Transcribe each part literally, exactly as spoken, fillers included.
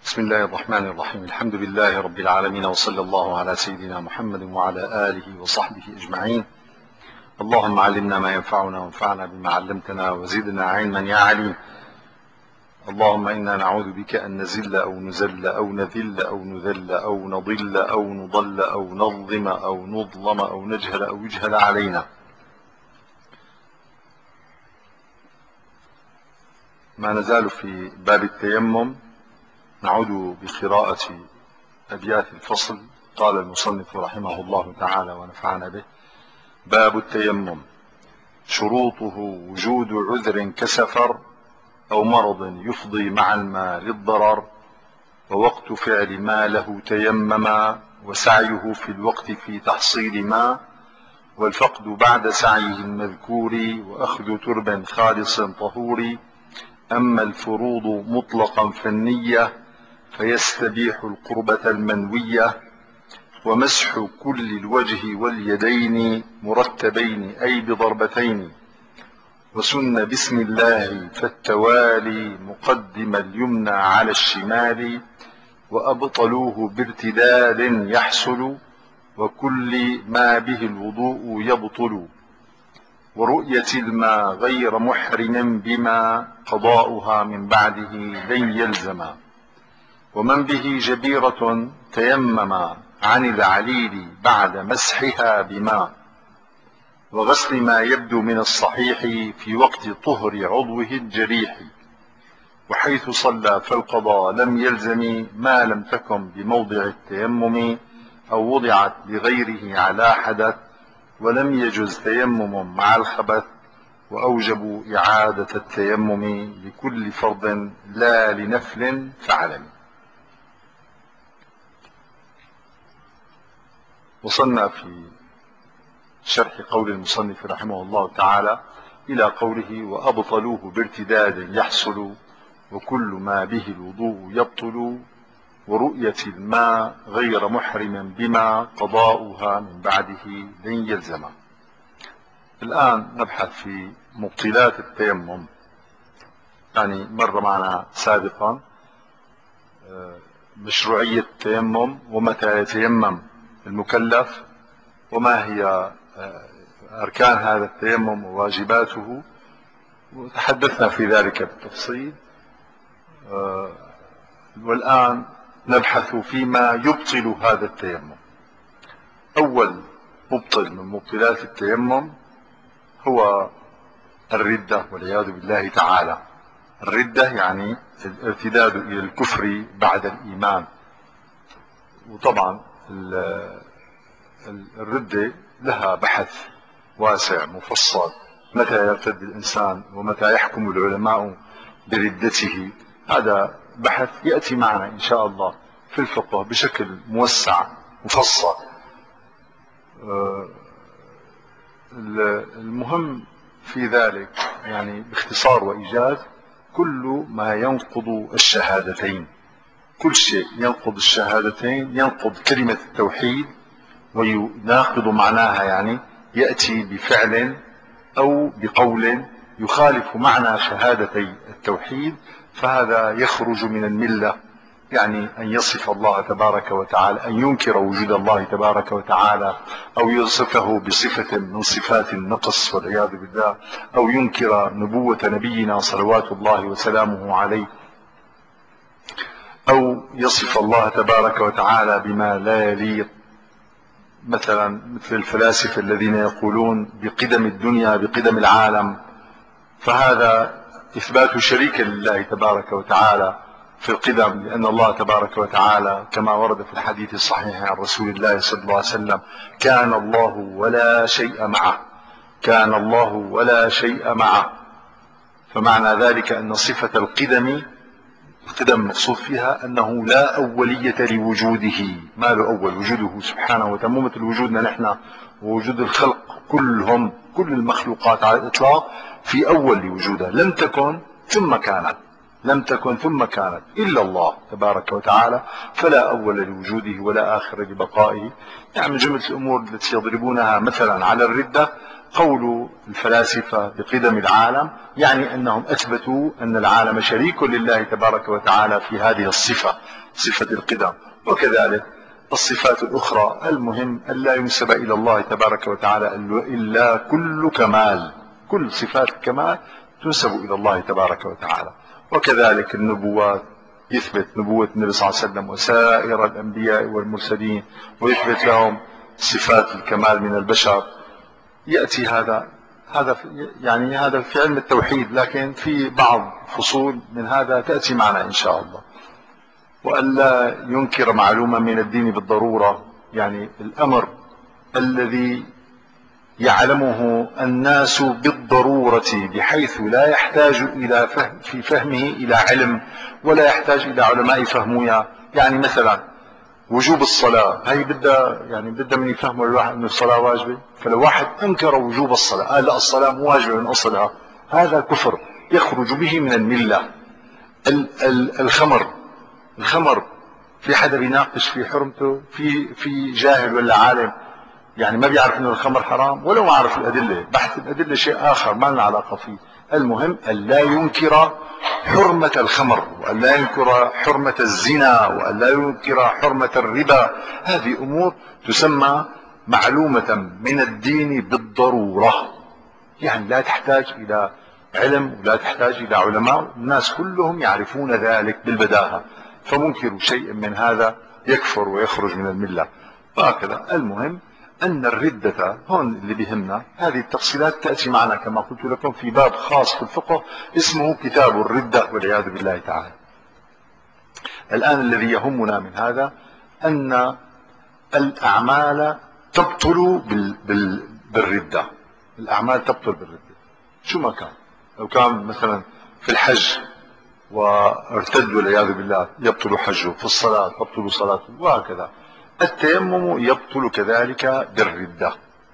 بسم الله الرحمن الرحيم. الحمد لله رب العالمين، وصلى الله على سيدنا محمد وعلى آله وصحبه أجمعين. اللهم علمنا ما ينفعنا وانفعنا بما علمتنا وزدنا علما يا عليم. اللهم إنا نعوذ بك أن نزل أو نزل أو نذل أو نذل أو نضل أو نضل أو نظلم أو نظلم أو نجهل أو يجهل علينا. ما نزال في باب التيمم، نعود بقراءة أبيات الفصل. قال المصنف رحمه الله تعالى ونفعنا به: باب التيمم. شروطه وجود عذر كسفر أو مرض يفضي مع الماء للضرر، ووقت فعل ما له تيمما، وسعيه في الوقت في تحصيل ما، والفقد بعد سعيه المذكور، وأخذ ترب خالص طهور. أما الفروض مطلقا فالنية، فيستبيح القربة المنوية، ومسح كل الوجه واليدين مرتبين أي بضربتين، وسن بسم الله فالتوالي مقدم اليمنى على الشمال، وأبطلوه بارتداد يحصل، وكل ما به الوضوء يبطل، ورؤية الماء غير محرم بما قضاؤها من بعده لن يلزما، ومن به جبيرة تيمم عن العليل بعد مسحها بماء، وغسل ما يبدو من الصحيح في وقت طهر عضوه الجريح، وحيث صلى فالقضاء لم يلزم ما لم تكن بموضع التيمم أو وضعت لغيره على حدث، ولم يجز تيمم مع الخبث، وأوجبوا إعادة التيمم لكل فرض لا لنفل فعلم. وصلنا في شرح قول المصنف رحمه الله تعالى إلى قوله: وأبطلوه بارتداد يحصل، وكل ما به الوضوء يبطل، ورؤية الماء غير محرم بما قضاؤها من بعده لن يلزم. الآن نبحث في مبطلات التيمم. يعني مر معنا سابقا مشروعية التيمم، ومتى يتيمم المكلف، وما هي أركان هذا التيمم وواجباته، وتحدثنا في ذلك بالتفصيل. والآن نبحث فيما يبطل هذا التيمم. أول مبطل من مبطلات التيمم هو الردة والعياذ بالله تعالى. الردة يعني الارتداد إلى الكفر بعد الإيمان. وطبعا الردة لها بحث واسع مفصل، متى يرتد الإنسان ومتى يحكم العلماء بردته. هذا بحث يأتي معنا إن شاء الله في الفقه بشكل موسع مفصل. المهم في ذلك يعني باختصار وإيجاز كل ما ينقض الشهادتين، كل شيء ينقض الشهادتين، ينقض كلمة التوحيد ويناقض معناها، يعني يأتي بفعل أو بقول يخالف معنى شهادتي التوحيد، فهذا يخرج من الملة. يعني أن يصف الله تبارك وتعالى، أن ينكر وجود الله تبارك وتعالى، أو يصفه بصفة من صفات النقص والعياذ بالله، أو ينكر نبوة نبينا صلوات الله وسلامه عليه، أو يصف الله تبارك وتعالى بما لا يليق، مثلا مثل الفلاسفة الذين يقولون بقدم الدنيا بقدم العالم، فهذا إثبات شريك لله تبارك وتعالى في القدم، لأن الله تبارك وتعالى كما ورد في الحديث الصحيح عن رسول الله صلى الله عليه وسلم: كان الله ولا شيء معه، كان الله ولا شيء معه. فمعنى ذلك أن صفة القدم، القدم مقصود فيها أنه لا أولية لوجوده، ما له أول، وجوده سبحانه وتعالى مثل وجودنا نحن ووجود الخلق كلهم، كل المخلوقات على الإطلاق في أول لوجودها، لم تكن ثم كانت. لم تكن ثم كانت إلا الله تبارك وتعالى، فلا أول لوجوده ولا آخر لبقائه. يعني من جملة الأمور التي يضربونها مثلا على الردة قول الفلاسفة بقدم العالم، يعني أنهم أثبتوا أن العالم شريك لله تبارك وتعالى في هذه الصفة، صفة القدم. وكذلك الصفات الأخرى، المهم أن لا ينسب إلى الله تبارك وتعالى إلا كل كمال، كل صفات الكمال تنسب إلى الله تبارك وتعالى. وكذلك النبوات، يثبت نبوة النبي صلى الله عليه وسلم وسائر الأنبياء والمرسلين، ويثبت لهم صفات الكمال من البشر. يأتي هذا هذا يعني هذا في علم التوحيد، لكن في بعض فصول من هذا تأتي معنا إن شاء الله. وألا ينكر معلومة من الدين بالضرورة، يعني الأمر الذي يعلمه الناس بالضرورة بحيث لا يحتاج إلى فهم في فهمه إلى علم، ولا يحتاج إلى علماء يفهموها. يعني مثلا وجوب الصلاة، هي بدها يعني بدها من يفهموا الواحد أن الصلاة واجبة. فلو واحد أنكر وجوب الصلاة، قال لا الصلاة مو واجبة من أصلها، هذا كفر يخرج به من الملة. الخمر الخمر في حدا بيناقش في حرمته؟ في في جاهل ولا عالم يعني ما بيعرف انه الخمر حرام، ولو ما عرف الادله، بحث الادله شيء اخر ما لنا علاقه فيه. المهم ان لا ينكر حرمه الخمر، وان لا ينكر حرمه الزنا، وان لا ينكر حرمه الربا. هذه امور تسمى معلومه من الدين بالضروره، يعني لا تحتاج الى علم ولا تحتاج الى علماء، الناس كلهم يعرفون ذلك بالبداهه. فمنكر شيء من هذا يكفر ويخرج من المله. وهكذا المهم أن الردة هون اللي بيهمنا، هذه التفصيلات تأتي معنا كما قلت لكم في باب خاص في الفقه اسمه كتاب الردة والعياذ بالله تعالى. الآن الذي يهمنا من هذا أن الأعمال تبطل بال بال بالردة. الأعمال تبطل بالردة شو ما كان. لو كان مثلا في الحج وارتد والعياذ بالله يبطل حجه، في الصلاة تبطل صلاته، وهكذا. التيمم يبطل كذلك بالردة،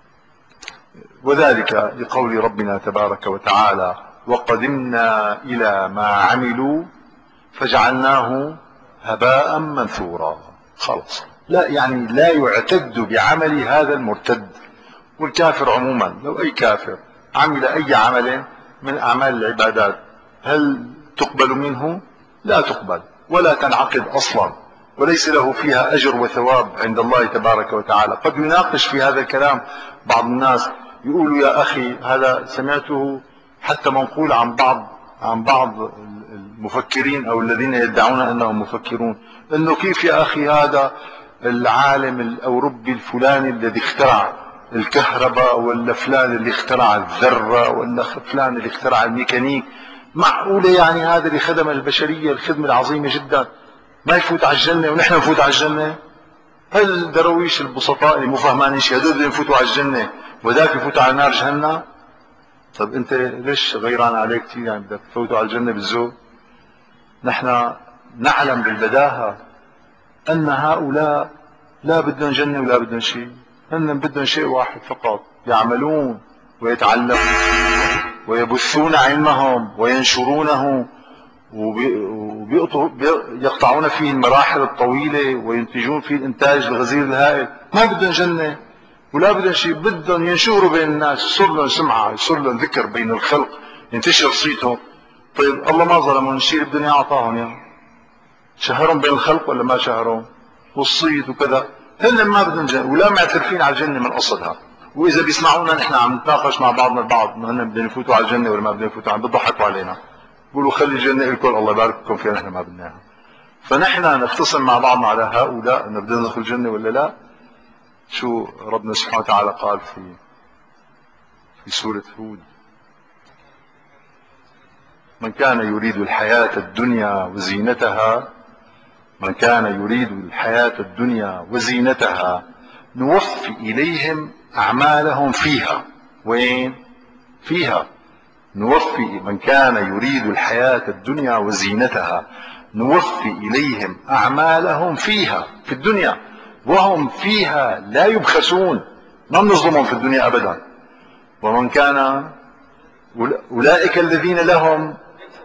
وذلك لقول ربنا تبارك وتعالى وقدمنا إلى ما عملوا فجعلناه هباء منثورا. خلص، لا يعني لا يعتد بعمل هذا المرتد. والكافر عموما، لو أي كافر عمل أي عمل من أعمال العبادات هل تقبل منه؟ لا تقبل ولا تنعقد أصلا، وليس له فيها أجر وثواب عند الله تبارك وتعالى. قد يناقش في هذا الكلام بعض الناس، يقولوا يا أخي هذا سمعته حتى منقول عن بعض عن بعض المفكرين أو الذين يدعون أنهم مفكرون، أنه كيف يا أخي هذا العالم الأوروبي الفلاني الذي اخترع الكهرباء، ولا فلان اللي اخترع الذرة، ولا فلان اللي اخترع الميكانيك، معقولة يعني هذا اللي خدم البشرية الخدمة العظيمة جدا ما يفوت على الجنة ونحن نفوت على الجنة؟ هل الدرويش البسطاء اللي مو فهمان شيء هذول اللي يفوتوا على الجنة وذاك يفوتوا على نار جهنم؟ طب انت ليش غيران عليك كثير؟ يعني بدك تفوتوا على الجنة بالذوق؟ نحن نعلم بالبداهة ان هؤلاء لا بدهم جنة ولا بدهم شيء، هن بدهم شيء واحد فقط، يعملون ويتعلمون ويبثون علمهم وينشرونه ويقطعون فيه المراحل الطويلة وينتجون فيه الإنتاج الغزير الهائل. ما بدهم جنة ولا بدهم شيء، بدهم ينشروا بين الناس، يصير لهم سمعة، يصير لهم ذكر بين الخلق، ينتشر صيتهم. طيب الله ما ظلمهم، الشيء اللي بدهم اياه اعطاهم يعني، شهرهم بين الخلق ولا ما شهرهم؟ والصيت وكذا. هن ما بدهم جنة ولا معترفين على الجنة من أصلها، وإذا بيسمعونا نحن عم نتناقش مع بعضنا البعض إنه هن بدهم يفوتوا على الجنة ولا ما بدهم يفوتوا، عم بيضحكوا علينا، بيقولوا خلي الجنة لكم الله يبارك فيكم فيها، نحن ما بدناها. فنحن نختصم مع بعضنا على هؤلاء أن بدنا ندخل الجنة ولا لا. شو ربنا سبحانه وتعالى قال في في سورة هود؟ من كان يريد الحياة الدنيا وزينتها من كان يريد الحياة الدنيا وزينتها نوفي إليهم أعمالهم فيها. وين؟ فيها. نوفي من كان يريد الحياة الدنيا وزينتها نوفي إليهم أعمالهم فيها في الدنيا وهم فيها لا يبخسون، ما بنظلمهم في الدنيا أبدا. ومن كان أولئك الذين لهم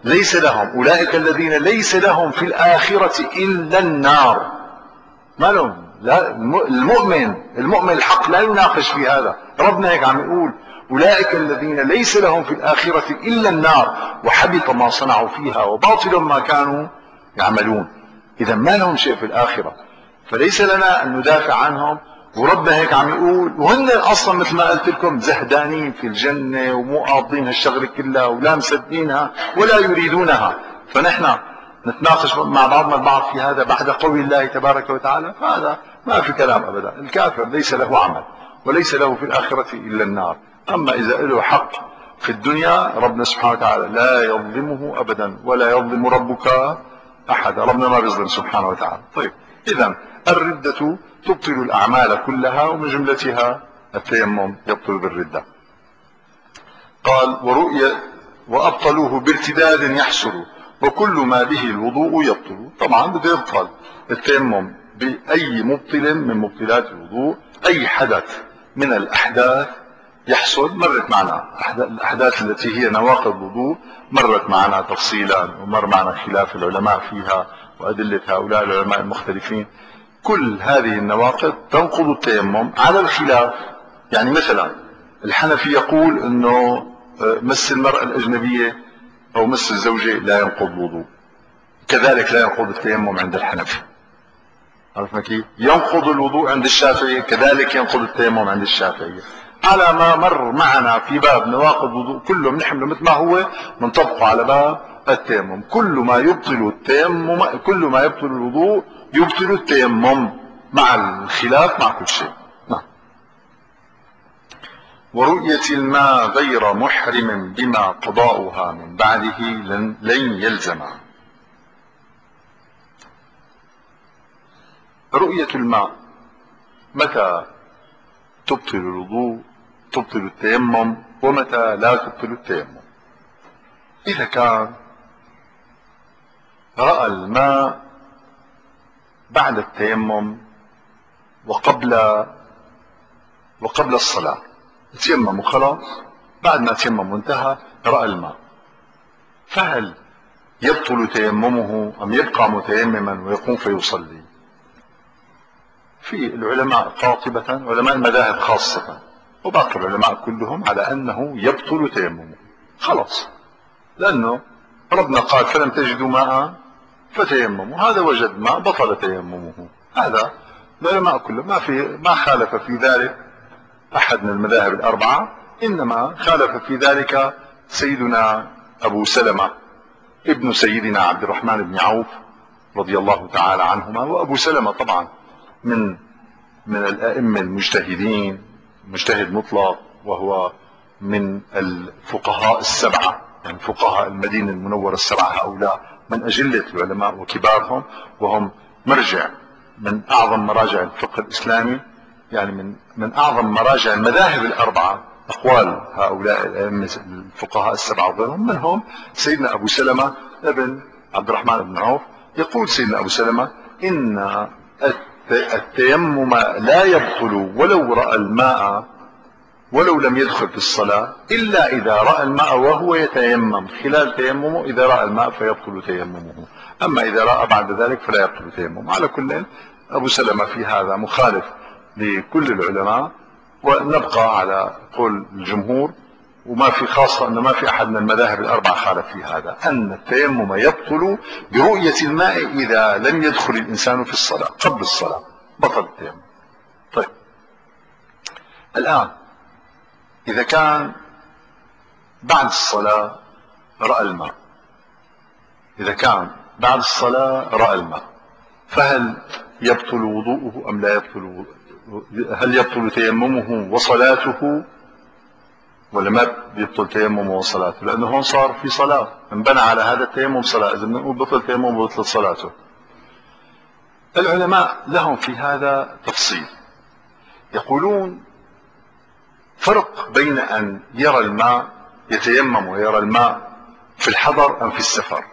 ليس لهم، أولئك الذين ليس لهم في الآخرة إلا النار. ما لهم، لا المؤمن المؤمن الحق لا يناقش في هذا. ربنا هيك عم يقول أولئك الذين ليس لهم في الآخرة إلا النار وحبط ما صنعوا فيها وباطل ما كانوا يعملون. إذا ما لهم شيء في الآخرة، فليس لنا أن ندافع عنهم. وربنا هيك عم يقول، وهن اصلا مثل ما قلت لكم زهدانين في الجنه ومو قاضين هالشغله كلها ولا مصدقينها ولا يريدونها. فنحن نتناقش مع بعضنا البعض في هذا بعد قول الله تبارك وتعالى؟ فهذا ما في كلام ابدا. الكافر ليس له عمل وليس له في الاخره الا النار. اما اذا له حق في الدنيا ربنا سبحانه وتعالى لا يظلمه ابدا ولا يظلم ربك احد. ربنا ما بيظلم سبحانه وتعالى. طيب، اذا الردة تبطل الأعمال كلها ومن جملتها التيمم يبطل بالردة. قال ورؤية وأبطلوه بارتداد يحصل وكل ما به الوضوء يبطل. طبعا بده يبطل التيمم بأي مبطل من مبطلات الوضوء. أي حدث من الأحداث يحصل، مرت معنا الأحداث التي هي نواقض الوضوء، مرت معنا تفصيلا ومر معنا خلاف العلماء فيها وأدلة هؤلاء العلماء المختلفين. كل هذه النواقض تنقض التيمم على الخلاف. يعني مثلا الحنفي يقول انه مس المرأة الأجنبية أو مس الزوجة لا ينقض الوضوء، كذلك لا ينقض التيمم عند الحنفي. عرفنا كيف؟ ينقض الوضوء عند الشافعي، كذلك ينقض التيمم عند الشافعي. على ما مر معنا في باب نواقض الوضوء كله بنحمله مثل ما هو بنطبقه على باب التيمم. كل ما يبطل التيمم، كل ما يبطل الوضوء يبطل التيمم مع الخلاف مع كل شيء. نعم. ورؤية الماء غير محرم بما قضاؤها من بعده لن, لن يلزم. رؤية الماء متى تبطل الوضوء تبطل التيمم ومتى لا تبطل التيمم؟ إذا كان رأى الماء بعد التيمم وقبل وقبل الصلاة، تيمم وخلاص، بعد ما تيمم وانتهى رأى الماء، فهل يبطل تيممه أم يبقى متيمما ويقوم فيصلي؟ في العلماء قاطبة، علماء المذاهب خاصة وباقي العلماء كلهم، على أنه يبطل تيممه خلاص، لأنه ربنا قال فلم تجدوا ماء فتيمموا، هذا وجد ماء بطل تيممه. هذا العلماء كلهم ما في ما خالف في ذلك أحد من المذاهب الأربعة، إنما خالف في ذلك سيدنا أبو سلمة ابن سيدنا عبد الرحمن بن عوف رضي الله تعالى عنهما. وأبو سلمة طبعا من من الأئمة المجتهدين، مجتهد مطلق، وهو من الفقهاء السبعة، يعني فقهاء المدينة المنورة السبعة، هؤلاء من أجلة العلماء وكبارهم، وهم مرجع من أعظم مراجع الفقه الإسلامي، يعني من من أعظم مراجع المذاهب الأربعة. أقوال هؤلاء الأئمة الفقهاء السبعة وغيرهم، منهم سيدنا أبو سلمة ابن عبد الرحمن بن عوف. يقول سيدنا أبو سلمة إن التيمم لا يبطل ولو رأى الماء ولو لم يدخل في الصلاة، إلا إذا رأى الماء وهو يتيمم خلال تيممه، إذا رأى الماء فيبطل تيممه، أما إذا رأى بعد ذلك فلا يبطل تيممه. على كل أبو سلمة في هذا مخالف لكل العلماء، ونبقى على قول الجمهور، وما في خاصة أن ما في أحد من المذاهب الأربعة خالف في هذا، أن التيمم يبطل برؤية الماء إذا لم يدخل الإنسان في الصلاة، قبل الصلاة بطل التيمم. طيب، الآن إذا كان بعد الصلاة رأى الماء، إذا كان بعد الصلاة رأى الماء، فهل يبطل وضوءه أم لا يبطل؟ هل يبطل تيممه وصلاته ولا ما يبطل تيممه وصلاته؟ لأنه هون صار في صلاة، انبنى على هذا التيمم صلاة، إذا بنقول بطل تيممه وبطل صلاته. العلماء لهم في هذا تفصيل، يقولون فرق بين أن يرى الماء يتيمم ويرى الماء في الحضر أم في السفر.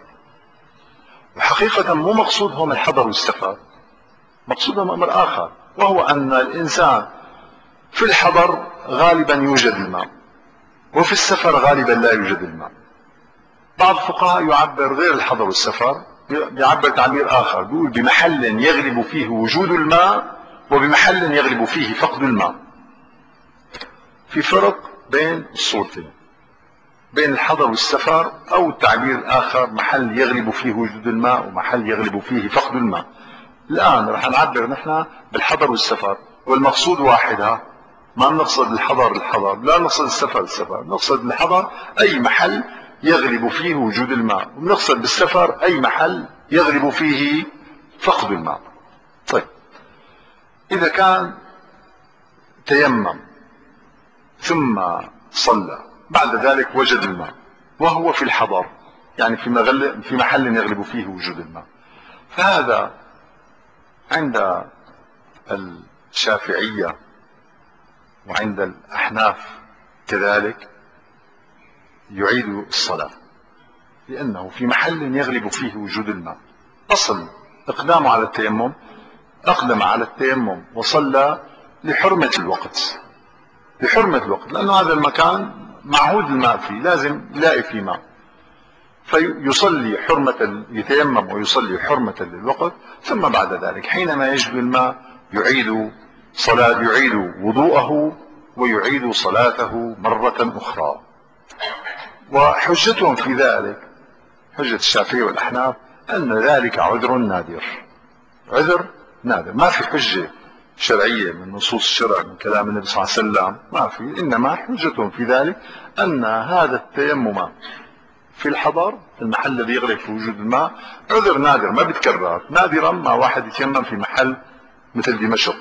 وحقيقة مو مقصودهم الحضر والسفر، مقصودهم أمر آخر، وهو أن الإنسان في الحضر غالبا يوجد الماء وفي السفر غالبا لا يوجد الماء. بعض الفقهاء يعبر غير الحضر والسفر، يعبر تعبير آخر، بيقول بمحل يغلب فيه وجود الماء وبمحل يغلب فيه فقد الماء. في فرق بين الصورتين، بين الحضر والسفر، أو التعبير الآخر محل يغلب فيه وجود الماء ومحل يغلب فيه فقد الماء. الآن رح نعبر نحن بالحضر والسفر، والمقصود واحدها، ما نقصد الحضر الحضر، لا نقصد السفر السفر، نقصد الحضر أي محل يغلب فيه وجود الماء، ونقصد بالسفر أي محل يغلب فيه فقد الماء. طيب، إذا كان تيمم ثم صلى بعد ذلك وجد الماء وهو في الحضر، يعني في, مغل في محل يغلب فيه وجود الماء، فهذا عند الشافعية وعند الأحناف كذلك يعيد الصلاة، لأنه في محل يغلب فيه وجود الماء. أصل إقدامه على التيمم، أقدم على التيمم وصلى لحرمة الوقت، لحرمة الوقت، لأنه هذا المكان معهود الماء فيه، لازم يلاقي فيه ماء، فيصلي حرمة، يتيمم ويصلي حرمة للوقت، ثم بعد ذلك حينما يجد الماء يعيد صلاة، يعيد وضوءه ويعيد صلاته مرة أخرى. وحجتهم في ذلك، حجة الشافعي والأحناف، أن ذلك عذر نادر، عذر نادر، ما في حجة شرعية من نصوص الشرع من كلام النبي صلى الله عليه وسلم، ما في، إنما حجتهم في ذلك أن هذا التيمم في الحضر، في المحل الذي يغلب في وجود الماء، عذر نادر ما بيتكرر. نادرا ما واحد يتيمم في محل مثل دمشق،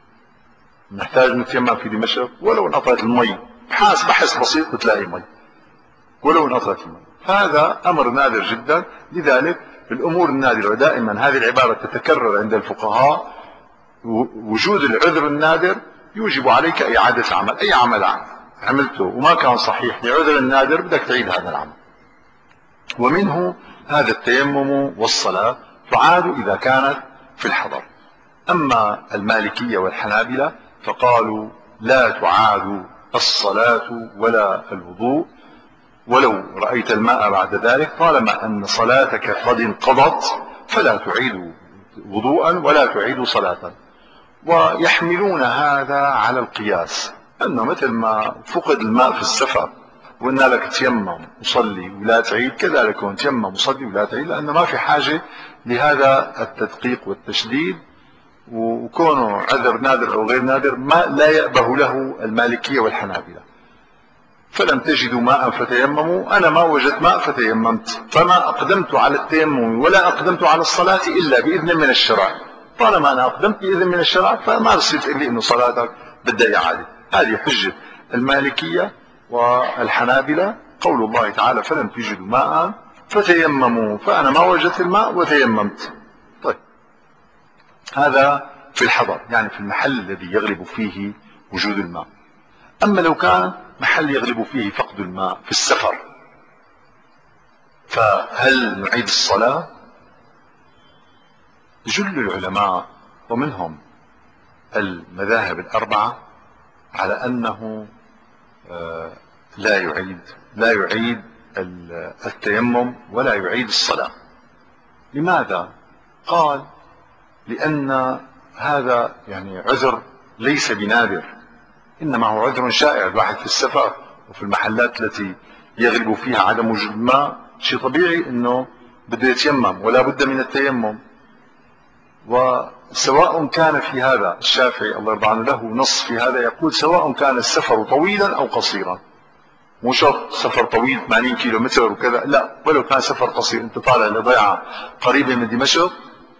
نحتاج نتيمم في دمشق ولو انقطعت المي، بحاس بحث بسيط بتلاقي مي ولو انقطعت المي، هذا أمر نادر جدا. لذلك الأمور النادرة دائما هذه العبارة تتكرر عند الفقهاء، وجود العذر النادر يوجب عليك إعادة العمل، أي عمل عملته وما كان صحيح لعذر النادر بدك تعيد هذا العمل. ومنه هذا التيمم والصلاة تعاد إذا كانت في الحضر. أما المالكية والحنابلة فقالوا لا تعاد الصلاة ولا الوضوء ولو رأيت الماء بعد ذلك، طالما أن صلاتك قد انقضت فلا تعيد وضوءا ولا تعيد صلاة. ويحملون هذا على القياس، أنه مثل ما فقد الماء في السفر وإن لك تيمم وصلي ولا تعيد، كذلك هون تيمم وصلي ولا تعيد، لأن ما في حاجة لهذا التدقيق والتشديد، وكونه عذر نادر أو غير نادر ما لا يأبه له المالكية والحنابلة. فلم تجدوا ماء فتيمموا، أنا ما وجدت ماء فتيممت، فما أقدمت على التيمم ولا أقدمت على الصلاة إلا بإذن من الشرع، طالما أنا أقدمت بإذن من الشرع فما بصير تقول لي إنه صلاتك بدها إعادة. هذه حجة المالكية والحنابلة، قول الله تعالى فلم تجدوا ماء فتيمموا، فأنا ما وجدت الماء وتيممت. طيب، هذا في الحضر، يعني في المحل الذي يغلب فيه وجود الماء. أما لو كان محل يغلب فيه فقد الماء في السفر، فهل نعيد الصلاة؟ جل العلماء ومنهم المذاهب الأربعة على أنه لا يعيد لا يعيد التيمم ولا يعيد الصلاة. لماذا؟ قال لأن هذا يعني عذر ليس بنادر، إنما هو عذر شائع. الواحد في السفر وفي المحلات التي يغلب فيها عدم وجود الماء شيء طبيعي إنه بده يتيمم ولا بد من التيمم. وسواء كان في هذا، الشافعي الله يرضى عنه له نص في هذا يقول سواء كان السفر طويلا أو قصيرا، مو شرط سفر طويل ثمانين كيلو متر وكذا، لا، ولو كان سفر قصير، انت طالع لضيعة قريبة من دمشق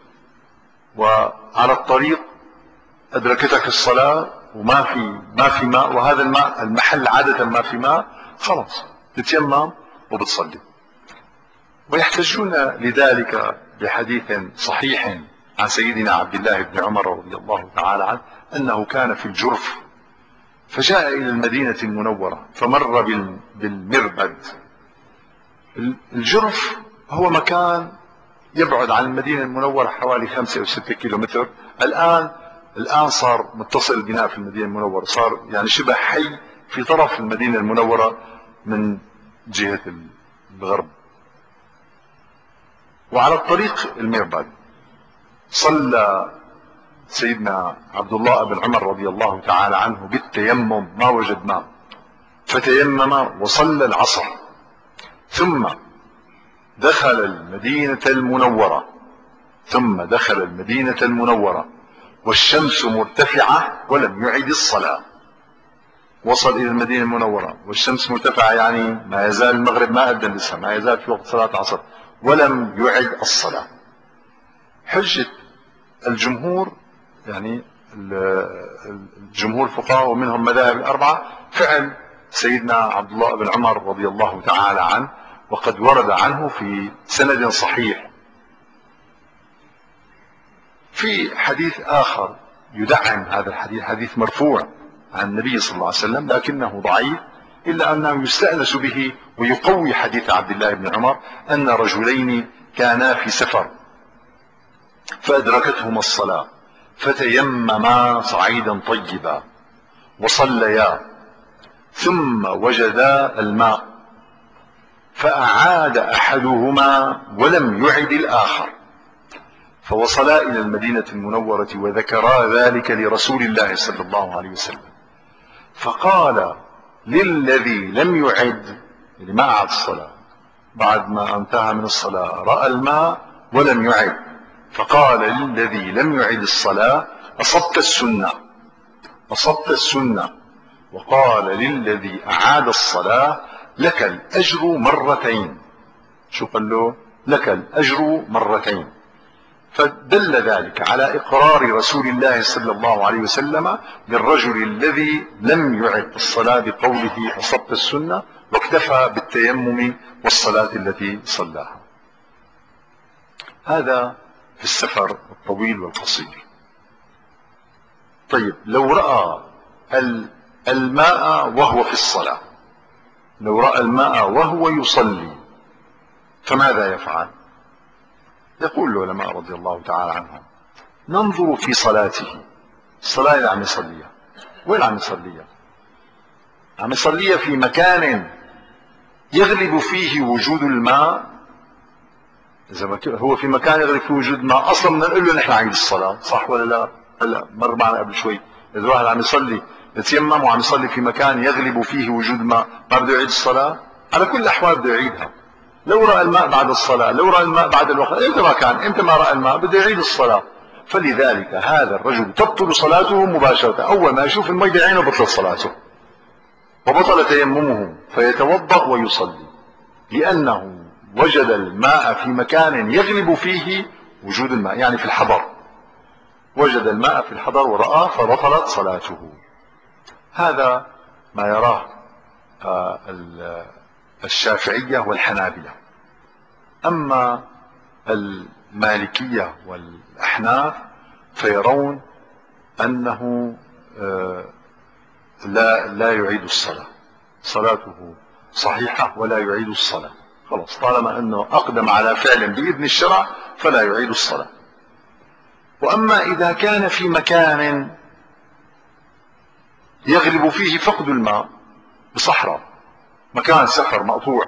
وعلى الطريق أدركتك الصلاة وما في ما في ماء، وهذا الماء المحل عادة ما في ماء، خلاص تتيمم وبتصلي. ويحتجون لذلك بحديث صحيح عن سيدنا عبد الله بن عمر رضي الله تعالى عنه أنه كان في الجرف فجاء إلى المدينة المنورة فمر بالمربد. الجرف هو مكان يبعد عن المدينة المنورة حوالي خمسة أو ستة كيلو متر. الآن الآن صار متصل بناء في المدينة المنورة، صار يعني شبه حي في طرف المدينة المنورة من جهة الغرب. وعلى الطريق المربد صلى سيدنا عبد الله بن عمر رضي الله تعالى عنه بالتيمم، ما وجد ماء فتيمم وصلى العصر، ثم دخل المدينة المنورة ثم دخل المدينة المنورة والشمس مرتفعة ولم يعد الصلاة. وصل إلى المدينة المنورة والشمس مرتفعة، يعني ما يزال المغرب ما أذن لسه، ما يزال في وقت صلاة العصر، ولم يعد الصلاة. حجة الجمهور، يعني الجمهور الفقهاء ومنهم مذاهب الأربعة، فعل سيدنا عبد الله بن عمر رضي الله تعالى عنه، وقد ورد عنه في سند صحيح. في حديث آخر يدعم هذا الحديث، حديث مرفوع عن النبي صلى الله عليه وسلم لكنه ضعيف، إلا أنه يستأنس به ويقوي حديث عبد الله بن عمر أن رجلين كانا في سفر فأدركتهما الصلاة فتيمما صعيدا طيبا وصليا، ثم وجدا الماء فأعاد أحدهما ولم يعد الآخر، فوصلا إلى المدينة المنورة وذكرا ذلك لرسول الله صلى الله عليه وسلم، فقال للذي لم يعد، اللي ما أعد الصلاة بعد ما انتهى من الصلاة رأى الماء ولم يعد، فقال للذي لم يعد الصلاة أصبت السنة أصبت السنة، وقال للذي أعاد الصلاة لك الأجر مرتين. شو قال له؟ لك الأجر مرتين. فدل ذلك على إقرار رسول الله صلى الله عليه وسلم للرجل الذي لم يعد الصلاة بقوله أصبت السنة، واكتفى بالتيمم والصلاة التي صلاها. هذا في السفر الطويل والقصير. طيب، لو رأى الماء وهو في الصلاة، لو رأى الماء وهو يصلي فماذا يفعل؟ يقول العلماء رضي الله تعالى عنهم: ننظر في صلاته، الصلاة اللي عم يصليها وين عم يصليها؟ عم يصليها في مكان يغلب فيه وجود الماء. إذا هو في مكان يغلب فيه وجود الماء أصلا بدنا نقول له نحن عيد الصلاة، صح ولا لا؟ هلا مر معنا قبل شوي، إذا واحد عم يصلي يتيمم وعم يصلي في مكان يغلب فيه وجود الماء، ما بده يعيد الصلاة؟ على كل الأحوال بده يعيدها. لو رأى الماء بعد الصلاة، لو رأى الماء بعد الوقت، امتى ما كان، امتى ما رأى الماء بده يعيد الصلاة. فلذلك هذا الرجل تبطل صلاته مباشرة، أول ما يشوف الماء بعينه بطلت صلاته وبطل تيممه، فيتوضأ ويصلي، لأنه وجد الماء في مكان يغلب فيه وجود الماء، يعني في الحضر، وجد الماء في الحضر ورآه فبطلت صلاته. هذا ما يراه الشافعية والحنابلة. أما المالكية والأحناف فيرون أنه لا لا يعيد الصلاة، صلاته صحيحة ولا يعيد الصلاة، خلاص طالما أنه أقدم على فعل بإذن الشرع فلا يعيد الصلاة. وأما إذا كان في مكان يغلب فيه فقد الماء، بصحراء، مكان سفر مقطوع،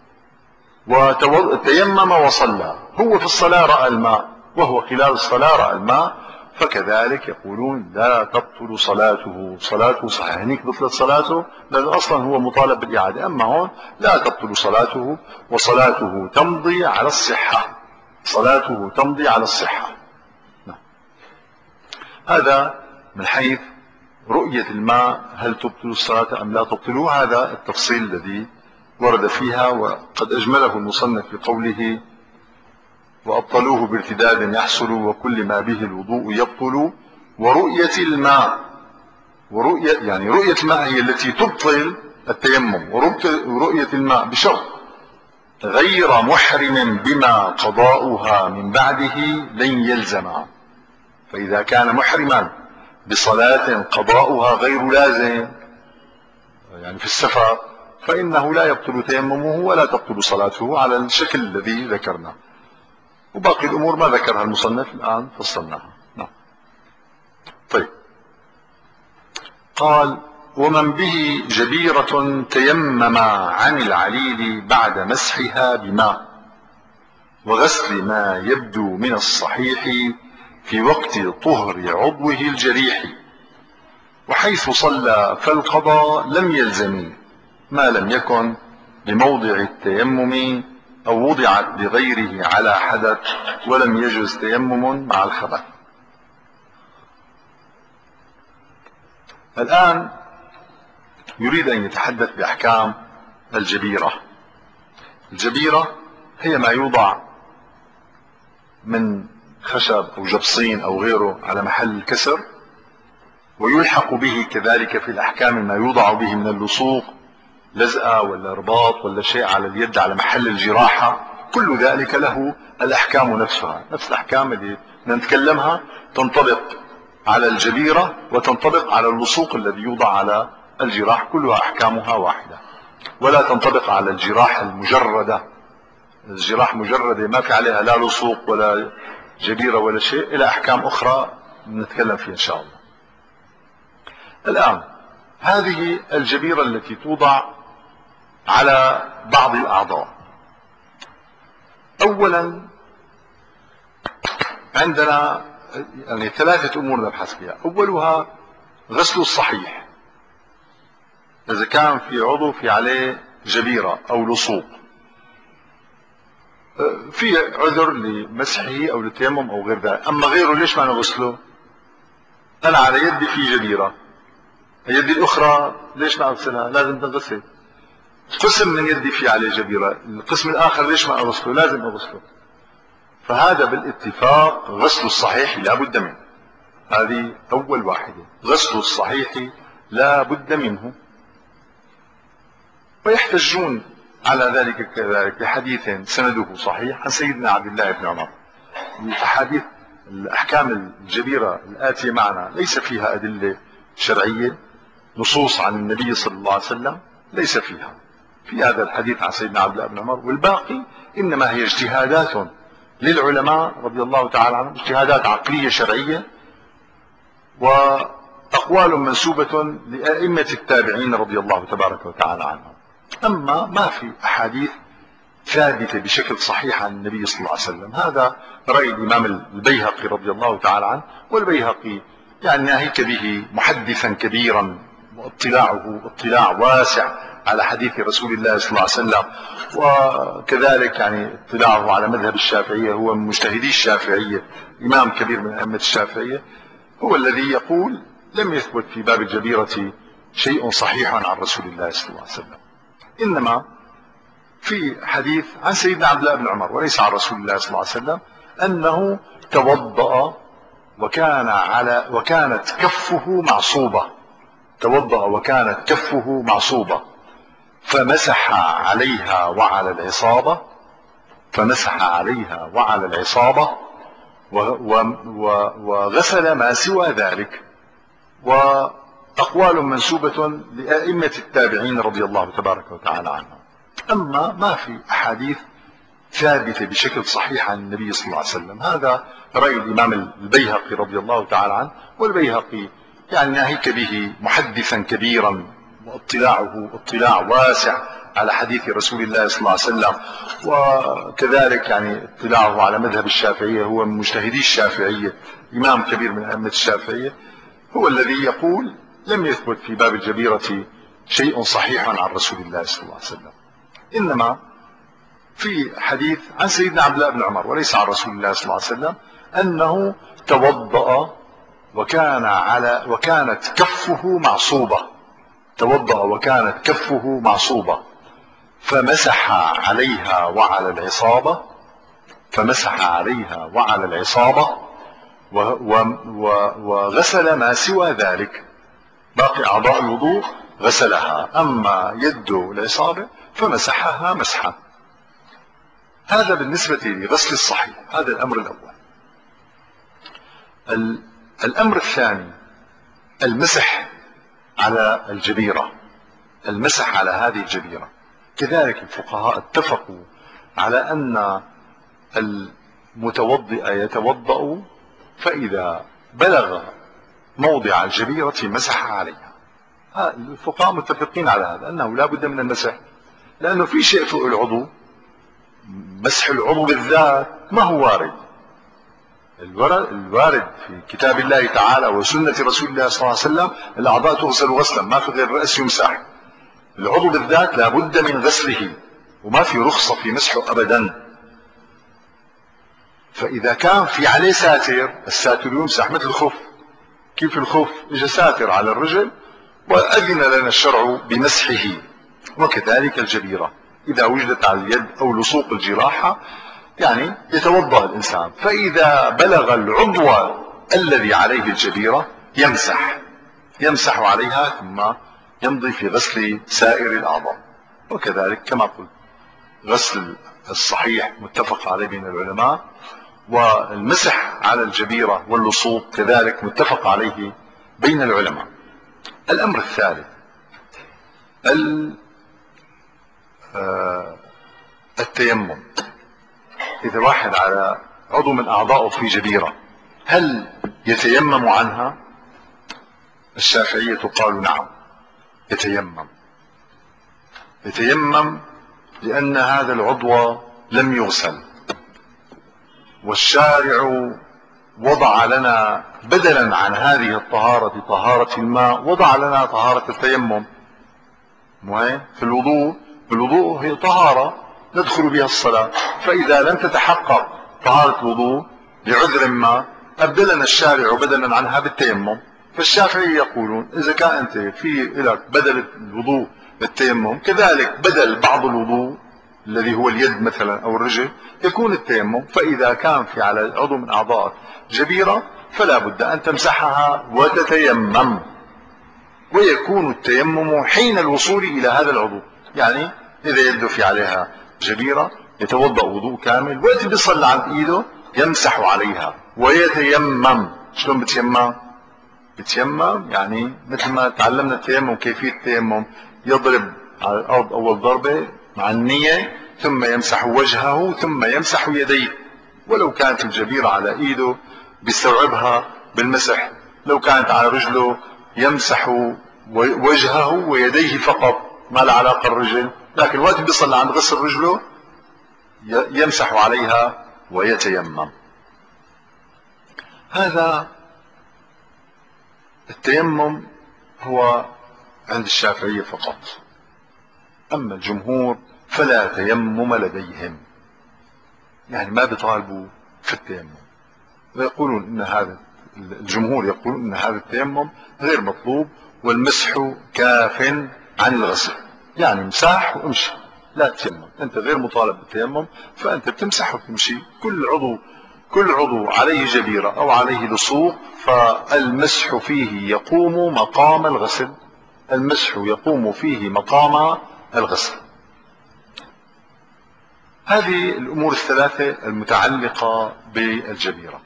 وتيمم وصلى، هو في الصلاة رأى الماء وهو خلال الصلاة رأى الماء، فكذلك يقولون لا تبطل صلاته، صلاته صحيحة، هنيك بطلت صلاته لأنه أصلا هو مطالب بالإعادة. أما هون لا تبطل صلاته، وصلاته تمضي على الصحة، صلاته تمضي على الصحة. هذا من حيث رؤية الماء، هل تبطل الصلاة أم لا تبطل؟ هذا التفصيل الذي ورد فيها، وقد أجمله المصنف بقوله: وأبطلوه بارتداد يحصل وكل ما به الوضوء يبطل، ورؤية الماء، ورؤية يعني رؤية الماء هي التي تبطل التيمم، ورؤية الماء بشرط غير محرم بما قضاؤها من بعده لن يلزم. فإذا كان محرما بصلاة قضاؤها غير لازم، يعني في السفر، فإنه لا يبطل تيممه ولا تبطل صلاته على الشكل الذي ذكرنا. وباقي الأمور ما ذكرها المصنف الآن فصلناها. نعم. طيب، قال: ومن به جبيرة تيمم عن العليل بعد مسحها بماء، وغسل ما يبدو من الصحيح في وقت طهر عضوه الجريح، وحيث صلى فالقضاء لم يلزم ما لم يكن بموضع التيمم أو وضعت بغيره على حدث ولم يجز تيمم مع الخبث. الآن يريد أن يتحدث بأحكام الجبيرة. الجبيرة هي ما يوضع من خشب أو جبصين أو غيره على محل الكسر، ويلحق به كذلك في الأحكام ما يوضع به من اللصوق، لزقة ولا رباط ولا شيء على اليد على محل الجراحة. كل ذلك له الأحكام نفسها، نفس الأحكام اللي نتكلمها تنطبق على الجبيرة وتنطبق على اللصوق الذي يوضع على الجراح، كلها أحكامها واحدة، ولا تنطبق على الجراح المجردة. الجراح مجردة ما في عليها لا لصوق ولا جبيرة ولا شيء، إلى أحكام أخرى نتكلم فيها إن شاء الله. الآن هذه الجبيرة التي توضع على بعض الأعضاء، أولا عندنا يعني ثلاثة أمور نبحث فيها. أولها غسل الصحيح، إذا كان في عضو في عليه جبيرة أو لصوق، في عذر لمسحه أو للتيمم أو غير ذلك. أما غيره ليش ما نغسله؟ أنا على يدي في جبيرة، يدي الأخرى ليش ما أغسلها؟ لازم تغسل. قسم من يدي في عليه جبيرة، القسم الآخر ليش ما أغسله؟ لازم أغسله. فهذا بالاتفاق غسل الصحيح لا بد منه. هذه أول واحدة، غسل الصحيح لا بد منه. ويحتجون على ذلك كذلك بحديث سنده صحيح عن سيدنا عبد الله بن عمر. الأحاديث الأحكام الجبيرة الآتية معنا ليس فيها أدلة شرعية، نصوص عن النبي صلى الله عليه وسلم ليس فيها في هذا الحديث عن سيدنا عبد الله بن عمر، والباقي إنما هي اجتهادات للعلماء رضي الله تعالى عنهم، اجتهادات عقلية شرعية، وأقوال منسوبة لأئمة التابعين رضي الله تبارك وتعالى عنهم. أما ما في أحاديث ثابتة بشكل صحيح عن النبي صلى الله عليه وسلم. هذا رأي الإمام البيهقي رضي الله تعالى عنه، والبيهقي يعني ناهيك به محدثا كبيرا، واطلاعه اطلاع واسع على حديث رسول الله صلى الله عليه وسلم، وكذلك يعني اطلاعه على مذهب الشافعية، هو من مجتهدي الشافعية، إمام كبير من أئمة الشافعية، هو الذي يقول لم يثبت في باب الجبيرة شيء صحيح عن رسول الله صلى الله عليه وسلم، إنما في حديث عن سيدنا عبد الله بن عمر وليس عن رسول الله صلى الله عليه وسلم أنه توضأ وكان على وكانت كفه معصوبة، توضأ وكانت كفه معصوبة فمسح عليها وعلى العصابة، فمسح عليها وعلى العصابة وغسل ما سوى ذلك. وأقوال منسوبة لأئمة التابعين رضي الله تبارك وتعالى عنهم. أما ما في أحاديث ثابتة بشكل صحيح عن النبي صلى الله عليه وسلم. هذا رأي الإمام البيهقي رضي الله تعالى عنه، والبيهقي يعني ناهيك به محدثا كبيرا، واطلاعه اطلاع واسع على حديث رسول الله صلى الله عليه وسلم، وكذلك يعني اطلاعه على مذهب الشافعية، هو من مجتهدي الشافعية، إمام كبير من أئمة الشافعية، هو الذي يقول لم يثبت في باب الجبيرة شيء صحيح عن رسول الله صلى الله عليه وسلم، إنما في حديث عن سيدنا عبد الله بن عمر وليس عن رسول الله صلى الله عليه وسلم أنه توضأ وكان على وكانت كفه معصوبة، توضأ وكانت كفه معصوبة فمسح عليها وعلى العصابة، فمسح عليها وعلى العصابة وغسل ما سوى ذلك، باقي أعضاء الوضوء غسلها، أما يده العصابة فمسحها مسحا. هذا بالنسبة لغسل الصحيح، هذا الأمر الأول. الأمر الثاني المسح على الجبيرة، المسح على هذه الجبيرة. كذلك الفقهاء اتفقوا على أن المتوضئ يتوضأ فإذا بلغ موضع الجبيرة مسح عليها. الفقهاء متفقين على هذا، أنه لا بد من المسح، لأنه في شيء فوق العضو مسح العضو بالذات ما هو وارد. الوارد في كتاب الله تعالى وسنة رسول الله صلى الله عليه وسلم الأعضاء تغسل غسلا، ما في غير الرأس يمسح. العضو بالذات لابد من غسله وما في رخصة في مسحه أبدا. فإذا كان في عليه ساتر، الساتر يمسح مثل الخف. كيف الخف اجى ساتر على الرجل وأذن لنا الشرع بمسحه، وكذلك الجبيرة إذا وجدت على اليد أو لصوق الجراحة يعني يتوضأ الإنسان، فإذا بلغ العضو الذي عليه الجبيرة يمسح يمسح عليها ثم يمضي في غسل سائر الأعضاء. وكذلك كما قلت غسل الصحيح متفق عليه بين العلماء، والمسح على الجبيرة واللصوق كذلك متفق عليه بين العلماء. الأمر الثالث التيمم. إذا واحد على عضو من أعضائه في جبيرة هل يتيمم عنها؟ الشافعية قالوا نعم يتيمم يتيمم لأن هذا العضو لم يغسل، والشارع وضع لنا بدلا عن هذه الطهارة طهارة الماء وضع لنا طهارة التيمم. وين في الوضوء؟ الوضوء هي طهارة ندخل بها الصلاة، فإذا لم تتحقق طهارة الوضوء لعذر ما أبدلنا الشارع بدلا عنها بالتيمم. فالشافعي يقولون إذا كان أنت في لك بدل الوضوء بالتيمم كذلك بدل بعض الوضوء الذي هو اليد مثلا أو الرجل يكون التيمم. فإذا كان في على عضو من أعضاء جبيرة فلا بد أن تمسحها وتتيمم، ويكون التيمم حين الوصول إلى هذا العضو. يعني إذا يده في عليها جبيرة يتوضأ وضوء كامل، وقت بيصل عند إيده يمسح عليها ويتيمم. شلون بتيمم؟ بتيمم يعني مثل ما تعلمنا التيمم كيفية التيمم، يضرب على الأرض أول ضربة مع النية ثم يمسح وجهه ثم يمسح يديه. ولو كانت الجبيرة على إيده بيستوعبها بالمسح، لو كانت على رجله يمسح وجهه ويديه فقط ما له علاقة الرجل، لكن وقت بيصل عند غسل رجله يمسح عليها ويتيمم. هذا التيمم هو عند الشافعية فقط، أما الجمهور فلا تيمم لديهم، يعني ما بيطالبوا في التيمم، ويقولون إن هذا الجمهور يقولون إن هذا التيمم غير مطلوب والمسح كاف عن الغسل. يعني امسح وامشي لا تيمم، أنت غير مطالب بالتيمم، فأنت بتمسح وتمشي. كل عضو كل عضو عليه جبيرة أو عليه لصوق فالمسح فيه يقوم مقام الغسل المسح يقوم فيه مقام الغسل. هذه الأمور الثلاثة المتعلقة بالجبيرة.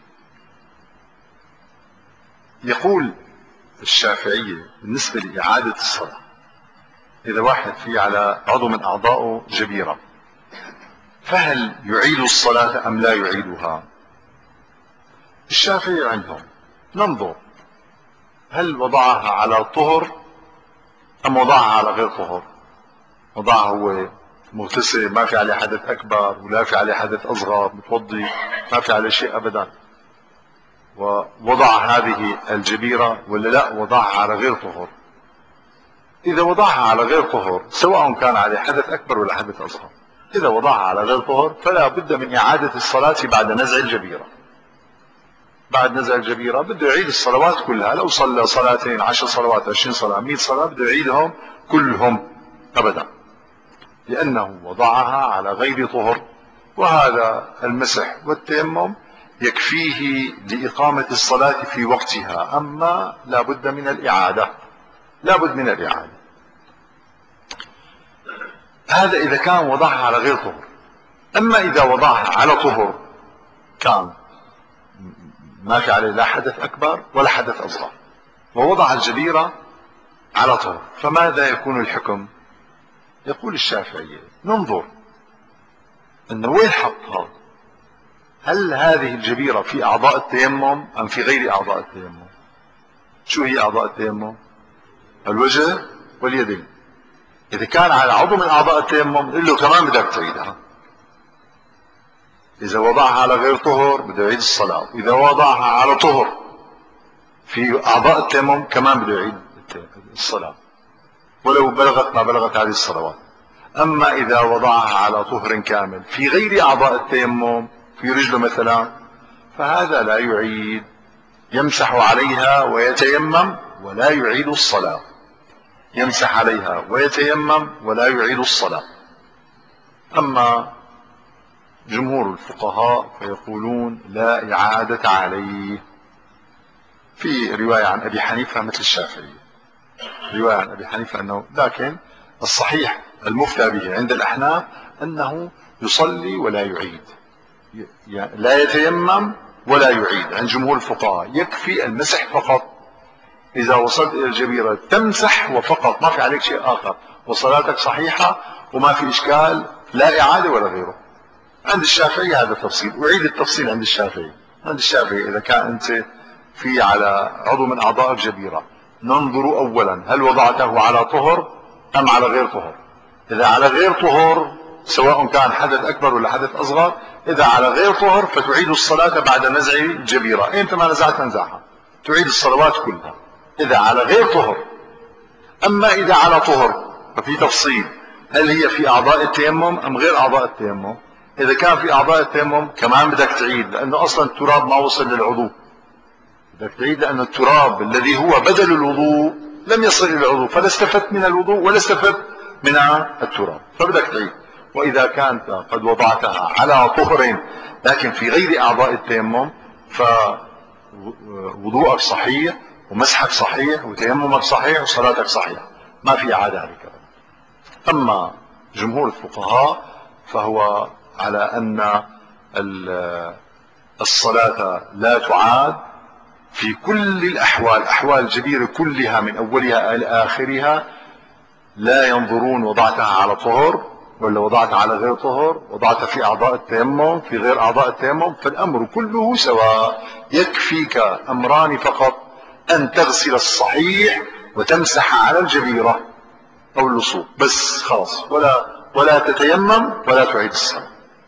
يقول الشافعية بالنسبة لإعادة الصلاة، إذا واحد في على عضو من أعضائه جبيرة فهل يعيد الصلاة أم لا يعيدها؟ الشافعي عندهم ننظر هل وضعها على طهر أم وضعها على غير طهر. وضعها هو مغتسل ما في عليه حدث أكبر ولا في عليه حدث أصغر، متوضي ما في عليه شيء أبدا، ووضع هذه الجبيرة ولا لا وضعها على غير طهر. إذا وضعها على غير طهر سواء كان عليه حدث أكبر ولا حدث أصغر، إذا وضعها على غير طهر فلا بد من إعادة الصلاة بعد نزع الجبيرة. بعد نزع الجبيرة بده يعيد الصلوات كلها، لو صلى صلاتين عشر صلوات عشرين صلاة مئة صلاة بده يعيدهم كلهم أبدا، لأنه وضعها على غير طهر. وهذا المسح والتيمم يكفيه لإقامة الصلاة في وقتها، أما لا بد من الإعادة لا بد من الإعادة. هذا إذا كان وضعها على غير طهر. أما إذا وضعها على طهر كان ما في عليه لا حدث أكبر ولا حدث أصغر ووضع الجبيرة على طهر، فماذا يكون الحكم؟ يقول الشافعية ننظر أنه وين حطها، هل هذه الجبيرة في أعضاء التيمم أم في غير أعضاء التيمم؟ شو هي أعضاء التيمم؟ الوجه واليدين. إذا كان على عضو من أعضاء التيمم قل له كمان بدك تعيدها، إذا وضعها على غير طهر بده يعيد الصلاة، وإذا وضعها على طهر في أعضاء التيمم كمان بده يعيد الصلاة ولو بلغت ما بلغت هذه الصلوات. أما إذا وضعها على طهر كامل في غير أعضاء التيمم، في رجله مثلا، فهذا لا يعيد، يمسح عليها ويتيمم ولا يعيد الصلاة. يمسح عليها ويتيمم ولا يعيد الصلاة. أما جمهور الفقهاء فيقولون لا إعادة عليه. في رواية عن أبي حنيفة مثل الشافعي، رواية عن أبي حنيفة أنه، لكن الصحيح المفتى به عند الأحناف أنه يصلي ولا يعيد، لا يتيمم ولا يعيد. عند جمهور الفقهاء يكفي المسح فقط. إذا وصلت إلى الجبيرة تمسح وفقط، ما في عليك شيء آخر، وصلاتك صحيحة وما في إشكال، لا إعادة ولا غيره. عند الشافعي هذا التفصيل، أعيد التفصيل عند الشافعي. عند الشافعي إذا كان أنت في على عضو من أعضائك جبيرة، ننظر أولا هل وضعته على طهر أم على غير طهر. إذا على غير طهر، سواء كان حدث أكبر ولا حدث أصغر، إذا على غير طهر فتعيد الصلاة بعد نزع الجبيرة. إمتى ما نزعت تنزعها، تعيد الصلوات كلها إذا على غير طهر. أما إذا على طهر ففي تفصيل، هل هي في أعضاء التيمم أم غير أعضاء التيمم. إذا كان في أعضاء التيمم كمان بدك تعيد، لأنه أصلا التراب ما وصل للعضو، بدك تعيد لأن التراب الذي هو بدل الوضوء لم يصل إلى العضو، فلا استفدت من الوضوء ولا استفدت من التراب، فبدك تعيد. وإذا كانت قد وضعتها على طهر لكن في غير أعضاء التيمم، فوضوءك صحيح ومسحك صحيح وتيممك صحيح وصلاتك صحيحة، ما في إعادة عليك. أما جمهور الفقهاء فهو على أن الصلاة لا تعاد في كل الأحوال، أحوال الجبيرة كلها من أولها إلى آخرها. لا ينظرون وضعتها على طهر ولا وضعتها على غير طهر، وضعتها في أعضاء التيمم في غير أعضاء التيمم، فالأمر كله سواء. يكفيك أمران فقط، أن تغسل الصحيح وتمسح على الجبيرة أو اللصوق بس، خلاص، ولا ولا تتيمم ولا تعيد الصلاة.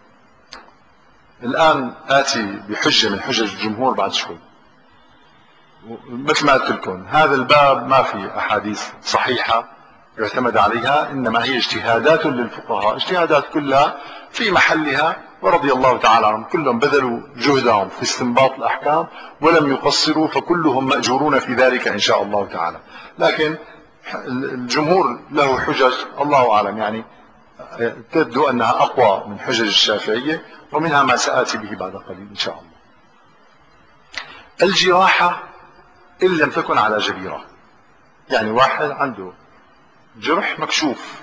الآن آتي بحجة من حجج الجمهور بعد شوي. مثل ما قلت لكم، هذا الباب ما في أحاديث صحيحة يعتمد عليها، إنما هي اجتهادات للفقهاء، اجتهادات كلها في محلها، ورضي الله تعالى عنهم، كلهم بذلوا جهدهم في استنباط الأحكام ولم يقصروا، فكلهم مأجورون في ذلك إن شاء الله تعالى. لكن الجمهور له حجج الله أعلم، يعني تبدو أنها أقوى من حجج الشافعية، ومنها ما سآتي به بعد قليل إن شاء الله. الجراحة إن لم تكن على جبيرة، يعني واحد عنده جرح مكشوف،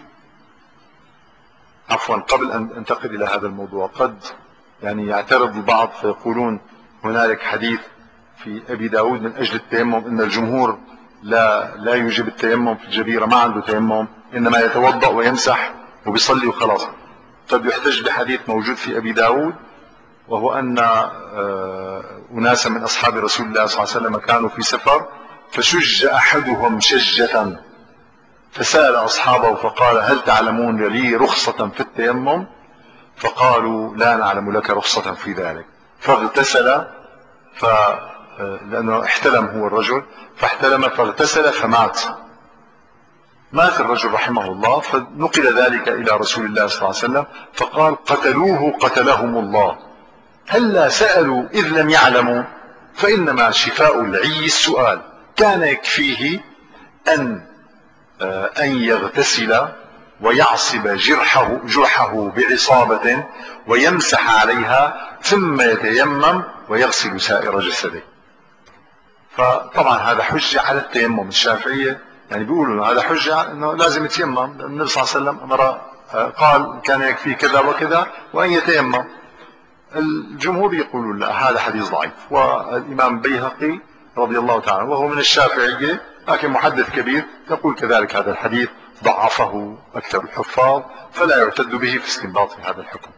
عفوا قبل أن أنتقل إلى هذا الموضوع، قد يعني يعترض البعض فيقولون هنالك حديث في أبي داود من أجل التيمم، إن الجمهور لا لا يوجب التيمم في الجبيرة، ما عنده تيمم، إنما يتوضأ ويمسح وبيصلي وخلاص. طب يحتج بحديث موجود في أبي داود، وهو أن أناسا من أصحاب رسول الله صلى الله عليه وسلم كانوا في سفر، فشج أحدهم شجة فسأل أصحابه فقال هل تعلمون لي رخصة في التيمم؟ فقالوا لا نعلم لك رخصة في ذلك. فاغتسل، ف لأنه احتلم هو الرجل، فاحتلم فاغتسل فمات. مات الرجل رحمه الله، فنقل ذلك إلى رسول الله صلى الله عليه وسلم فقال قتلوه قتلهم الله، هلا سألوا إذ لم يعلموا؟ فإنما شفاء العي السؤال. كان يكفيه أن أن يغتسل ويعصب جرحه, جرحه بعصابة ويمسح عليها ثم يتيمم ويغسل سائر جسده. فطبعا هذا حجة على التيمم. الشافعية يعني بيقولوا هذا حجة أنه لازم يتيمم، لأن النبي صلى الله عليه وسلم أمر قال كان يكفي كذا وكذا وأن يتيمم. الجمهور يقولون لا، هذا حديث ضعيف. والإمام بيهقي رضي الله تعالى وهو من الشافعية لكن محدث كبير يقول كذلك هذا الحديث ضعفه أكثر الحفاظ، فلا يعتد به في استنباط هذا الحكم.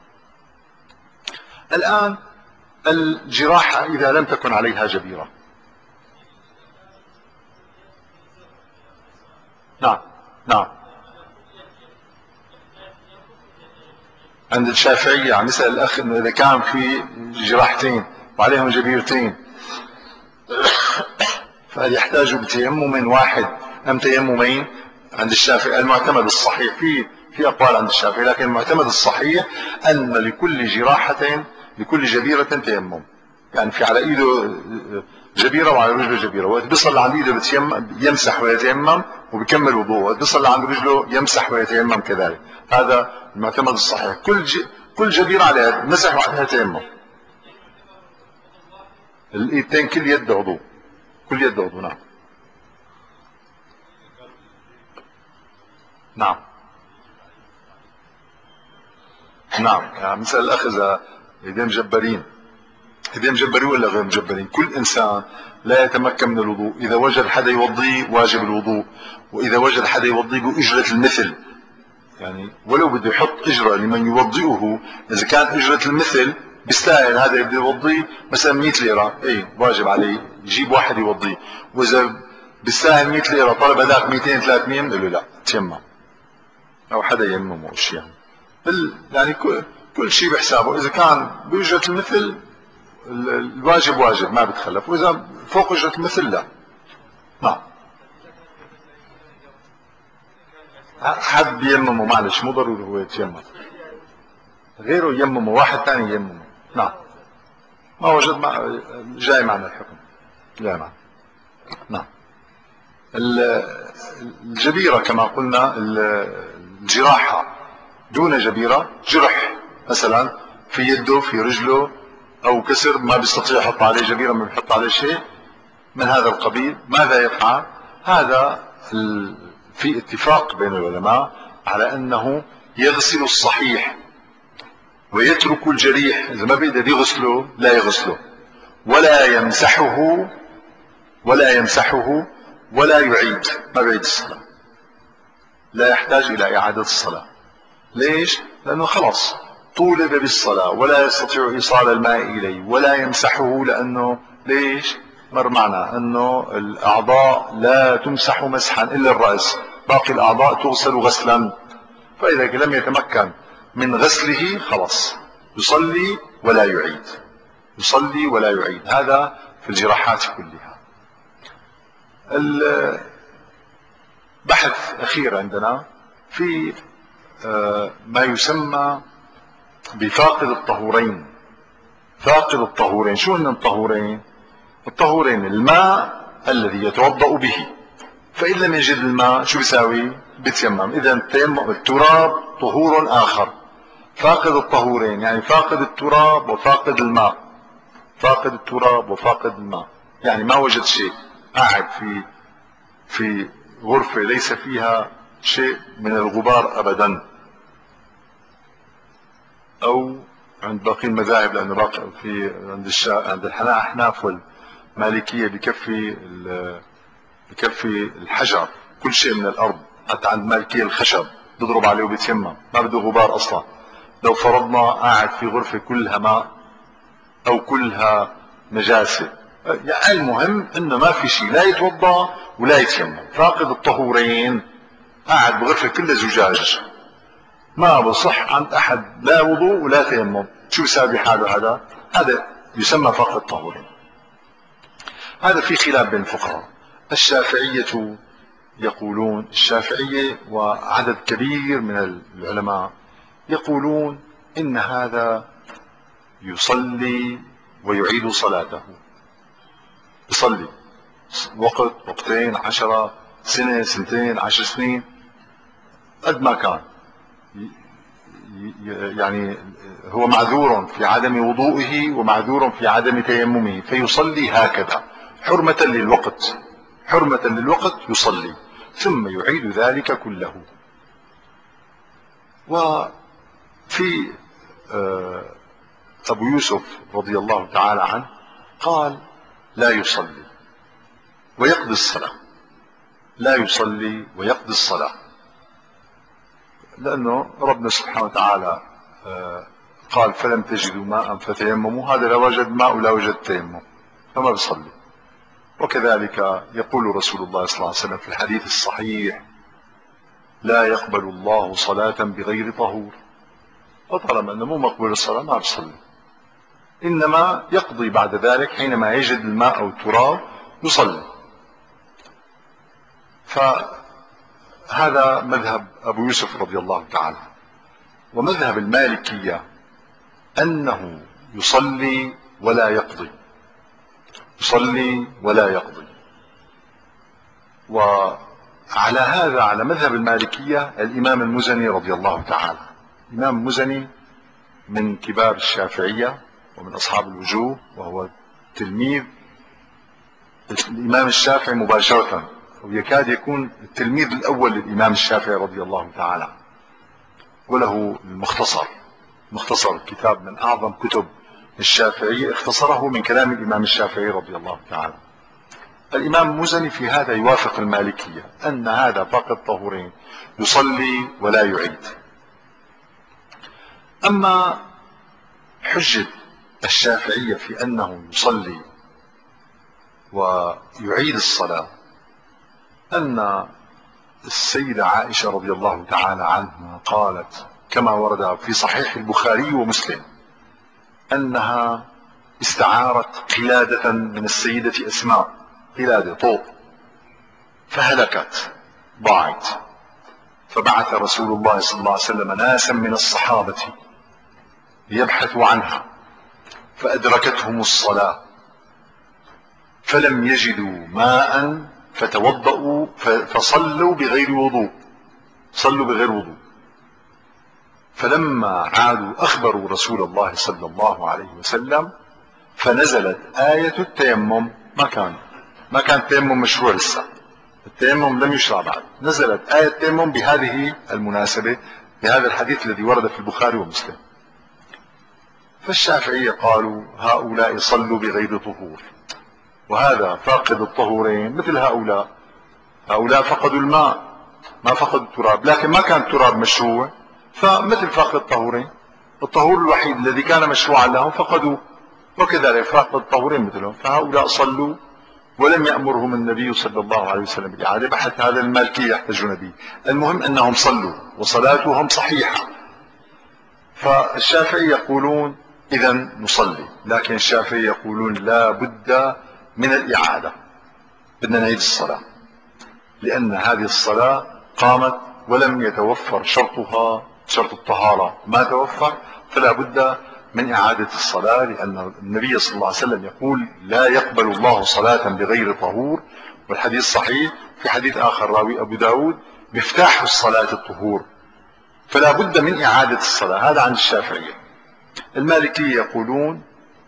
الآن الجراحة إذا لم تكن عليها جبيرة، نعم نعم عند الشافعية عم يسأل الأخ إنه إذا كان في جراحتين وعليهم جبيرتين فهل يحتاج بتيمم واحد أم تيممين؟ عند الشافعي المعتمد الصحيح، في في أقوال عند الشافعي، لكن المعتمد الصحيح أن لكل جراحة لكل جبيرة تيمم. يعني في على إيده جبيرة وعلى رجله جبيرة، وقت بيصل عند إيده يمسح ويتيمم وبيكمل وضوء، وقت بيصل عند رجله يمسح ويتيمم كذلك. هذا المعتمد الصحيح. كل ج... كل جبيرة عليها مسح وعليها تيمم. الايدتين كل يد عضو، كل يد عضو. نعم نعم نعم. يعني مثل الأخ إذا ايدين مجبرين، ايدين مجبرين ولا غير مجبرين، كل إنسان لا يتمكن من الوضوء، إذا وجد حدا يوضيه واجب الوضوء، وإذا وجد حدا يوضيه بأجرة المثل، يعني ولو بده يحط اجره لمن يوضئه، اذا كان اجره المثل بيستاهل هذا بده يوضيه مثلا مئة ليره، اي واجب عليه يجيب واحد يوضيه، واذا بيستاهل مئة ليره طلب هذاك مئتين ثلاثمئة بقول له لا تيمم، او حدا يممه شيء يعني. يعني كل, كل شيء بحسابه، اذا كان باجره المثل الواجب واجب ما بتخلف، واذا فوق اجره المثل لا. نعم. حد يممه معلش، مو ضروري هو يتيمم، غيره يممه، واحد ثاني يممه. نعم. ما وجد مع... جاي معنا الحكم، جاي معنا. نعم. الجبيرة كما قلنا، الجراحة دون جبيرة، جرح مثلا في يده في رجله او كسر ما بيستطيع يحط عليه جبيرة، ما بيحط عليه شيء من هذا القبيل، ماذا يفعل؟ هذا في اتفاق بين العلماء على انه يغسل الصحيح ويترك الجريح، اذا ما بيقدر يغسله لا يغسله، ولا يمسحه ولا يمسحه ولا يعيد، ما بيعيد الصلاة، لا يحتاج الى اعادة الصلاة. ليش؟ لانه خلاص طولب بالصلاة ولا يستطيع ايصال الماء اليه، ولا يمسحه لانه ليش؟ مر معنا انه الاعضاء لا تمسح مسحا الا الرأس، باقي الاعضاء تغسل غسلا، فاذا لم يتمكن من غسله خلاص يصلي ولا يعيد، يصلي ولا يعيد. هذا في الجراحات كلها. البحث اخير عندنا في ما يسمى بفاقد الطهورين. فاقد الطهورين، شو هن الطهورين؟ الطهورين الماء الذي يتوضأ به، فإن لم يجد الماء شو بيساوي؟ بيتيمم. إذا التيمم التراب طهور آخر. فاقد الطهورين يعني فاقد التراب وفاقد الماء، فاقد التراب وفاقد الماء، يعني ما وجد شيء، قاعد في في غرفة ليس فيها شيء من الغبار أبدا، أو عند باقي المذاهب، لأنه باقي في عند الشا... عند الأحناف والمالكية بكفي بكفي الحجر، كل شيء من الأرض، حتى عند المالكية الخشب بضرب عليه وبيتيمم، ما بده غبار أصلا. لو فرضنا قاعد في غرفة كلها ماء أو كلها نجاسة، يعني المهم إنه ما في شيء، لا يتوضأ ولا يتيمم. فاقد الطهورين قاعد بغرفة كلها زجاج، ما بصح عند احد لا وضوء ولا تيمم، شو بيساوي حاله هذا؟ هذا يسمى فقد الطهورين. هذا في خلاف بين الفقهاء. الشافعية يقولون، الشافعية وعدد كبير من العلماء يقولون ان هذا يصلي ويعيد صلاته، يصلي وقت وقتين عشرة سنة سنتين عشر سنين قد ما كان، يعني هو معذور في عدم وضوئه ومعذور في عدم تيممه، فيصلي هكذا حرمة للوقت، حرمة للوقت يصلي ثم يعيد ذلك كله. وفي أبو يوسف رضي الله تعالى عنه قال لا يصلي ويقضي الصلاة، لا يصلي ويقضي الصلاة، لأنه ربنا سبحانه وتعالى قال فلم تجدوا ماء فتيمموا، هذا لا وجد ماء ولا وجد تيمم فما بيصلي. وكذلك يقول رسول الله صلى الله عليه وسلم في الحديث الصحيح لا يقبل الله صلاة بغير طهور، وطالما أنه مو مقبول الصلاة ما بيصلي، إنما يقضي بعد ذلك حينما يجد الماء أو التراب يصلي. فهذا مذهب أبو يوسف رضي الله تعالى. ومذهب المالكية أنه يصلي ولا يقضي، يصلي ولا يقضي. وعلى هذا على مذهب المالكية الإمام المزني رضي الله تعالى. الإمام المزني من كبار الشافعية ومن أصحاب الوجوه، وهو تلميذ الإمام الشافعي مباشرة، ويكاد يكون التلميذ الأول للإمام الشافعي رضي الله تعالى. وله المختصر، مختصر كتاب من أعظم كتب الشافعية، اختصره من كلام الإمام الشافعي رضي الله تعالى. الإمام المزني في هذا يوافق المالكية أن هذا فاقد طهورين يصلي ولا يعيد. أما حجة الشافعية في أنه يصلي ويعيد الصلاة أن السيدة عائشة رضي الله تعالى عنها قالت كما ورد في صحيح البخاري ومسلم أنها استعارت قلادة من السيدة أسماء، قلادة طوق، فهلكت ضاعت، فبعث رسول الله صلى الله عليه وسلم ناسا من الصحابة ليبحثوا عنها، فأدركتهم الصلاة فلم يجدوا ماء فتوضأوا فصلوا بغير وضوء، صلوا بغير وضوء. فلما عادوا أخبروا رسول الله صلى الله عليه وسلم، فنزلت آية التيمم. ما كان ما كان التيمم مشروع لسه، التيمم لم يشرع بعد. نزلت آية التيمم بهذه المناسبة، بهذا الحديث الذي ورد في البخاري ومسلم. فالشافعية قالوا هؤلاء صلوا بغير طهور، وهذا فاقد الطهورين مثل هؤلاء. هؤلاء فقدوا الماء ما فقدوا التراب، لكن ما كان التراب مشروع، فمثل فاقد الطهورين، الطهور الوحيد الذي كان مشروعا لهم فقدوه، وكذلك فاقد الطهورين مثلهم. فهؤلاء صلوا ولم يأمرهم النبي صلى الله عليه وسلم بالإعادة. بحث هذا المالكية يحتجون به. المهم أنهم صلوا وصلاتهم صحيحة. فالشافعي يقولون إذا نصلي، لكن الشافعي يقولون لا بد من الإعادة، بدنا نعيد الصلاة، لأن هذه الصلاة قامت ولم يتوفر شرطها، شرط الطهارة ما توفر، فلا بد من إعادة الصلاة، لأن النبي صلى الله عليه وسلم يقول لا يقبل الله صلاة بغير طهور. والحديث صحيح. في حديث آخر راوي أبو داود مفتاح الصلاة الطهور، فلا بد من إعادة الصلاة. هذا عن الشافعية. المالكية يقولون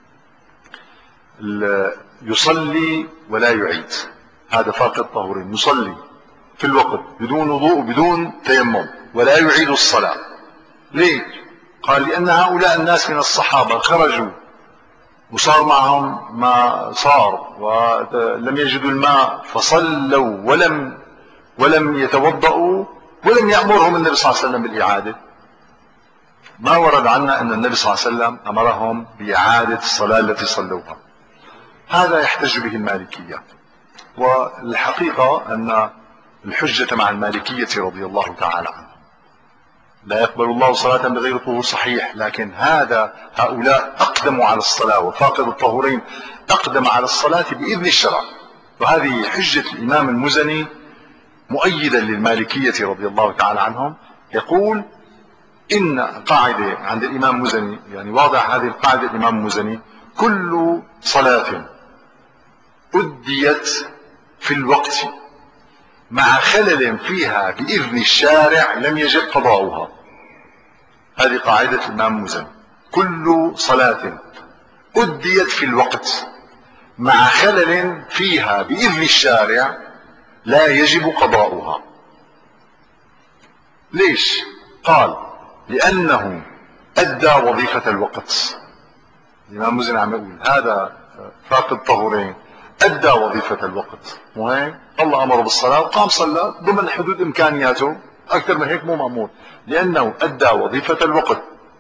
يصلي ولا يعيد، هذا فاقد طهورين، يصلي في الوقت بدون وضوء بدون تيمم ولا يعيد الصلاة. ليه؟ قال لأن هؤلاء الناس من الصحابة خرجوا وصار معهم ما صار ولم يجدوا الماء فصلوا ولم ولم يتوضأوا ولم يأمرهم النبي صلى الله عليه وسلم بالإعادة. ما ورد عنا أن النبي صلى الله عليه وسلم أمرهم بإعادة الصلاة التي صلوها. هذا يحتج به المالكية. والحقيقة أن الحجة مع المالكية رضي الله تعالى عنه، لا يقبل الله صلاة بغير طهور صحيح، لكن هذا هؤلاء أقدموا على الصلاة، وفاقد الطهورين أقدم على الصلاة بإذن الشرع. وهذه حجة الإمام المزني مؤيدا للمالكية رضي الله تعالى عنهم. يقول إن قاعدة عند الإمام المزني، يعني واضع هذه القاعدة الإمام المزني: كل صلاة أديت في الوقت مع خلل فيها بإذن الشارع لم يجب قضاؤها. هذه قاعدة الإمام المزني: كل صلاة أديت في الوقت مع خلل فيها بإذن الشارع لا يجب قضاؤها. ليش؟ قال لأنه أدى وظيفة الوقت. الإمام المزني عم يقول هذا فاقد طهورين أدى وظيفة الوقت، وهيك الله أمره بالصلاة وقام صلى ضمن حدود إمكانياته، أكثر من هيك مو مأمور، لأنه أدى وظيفة الوقت.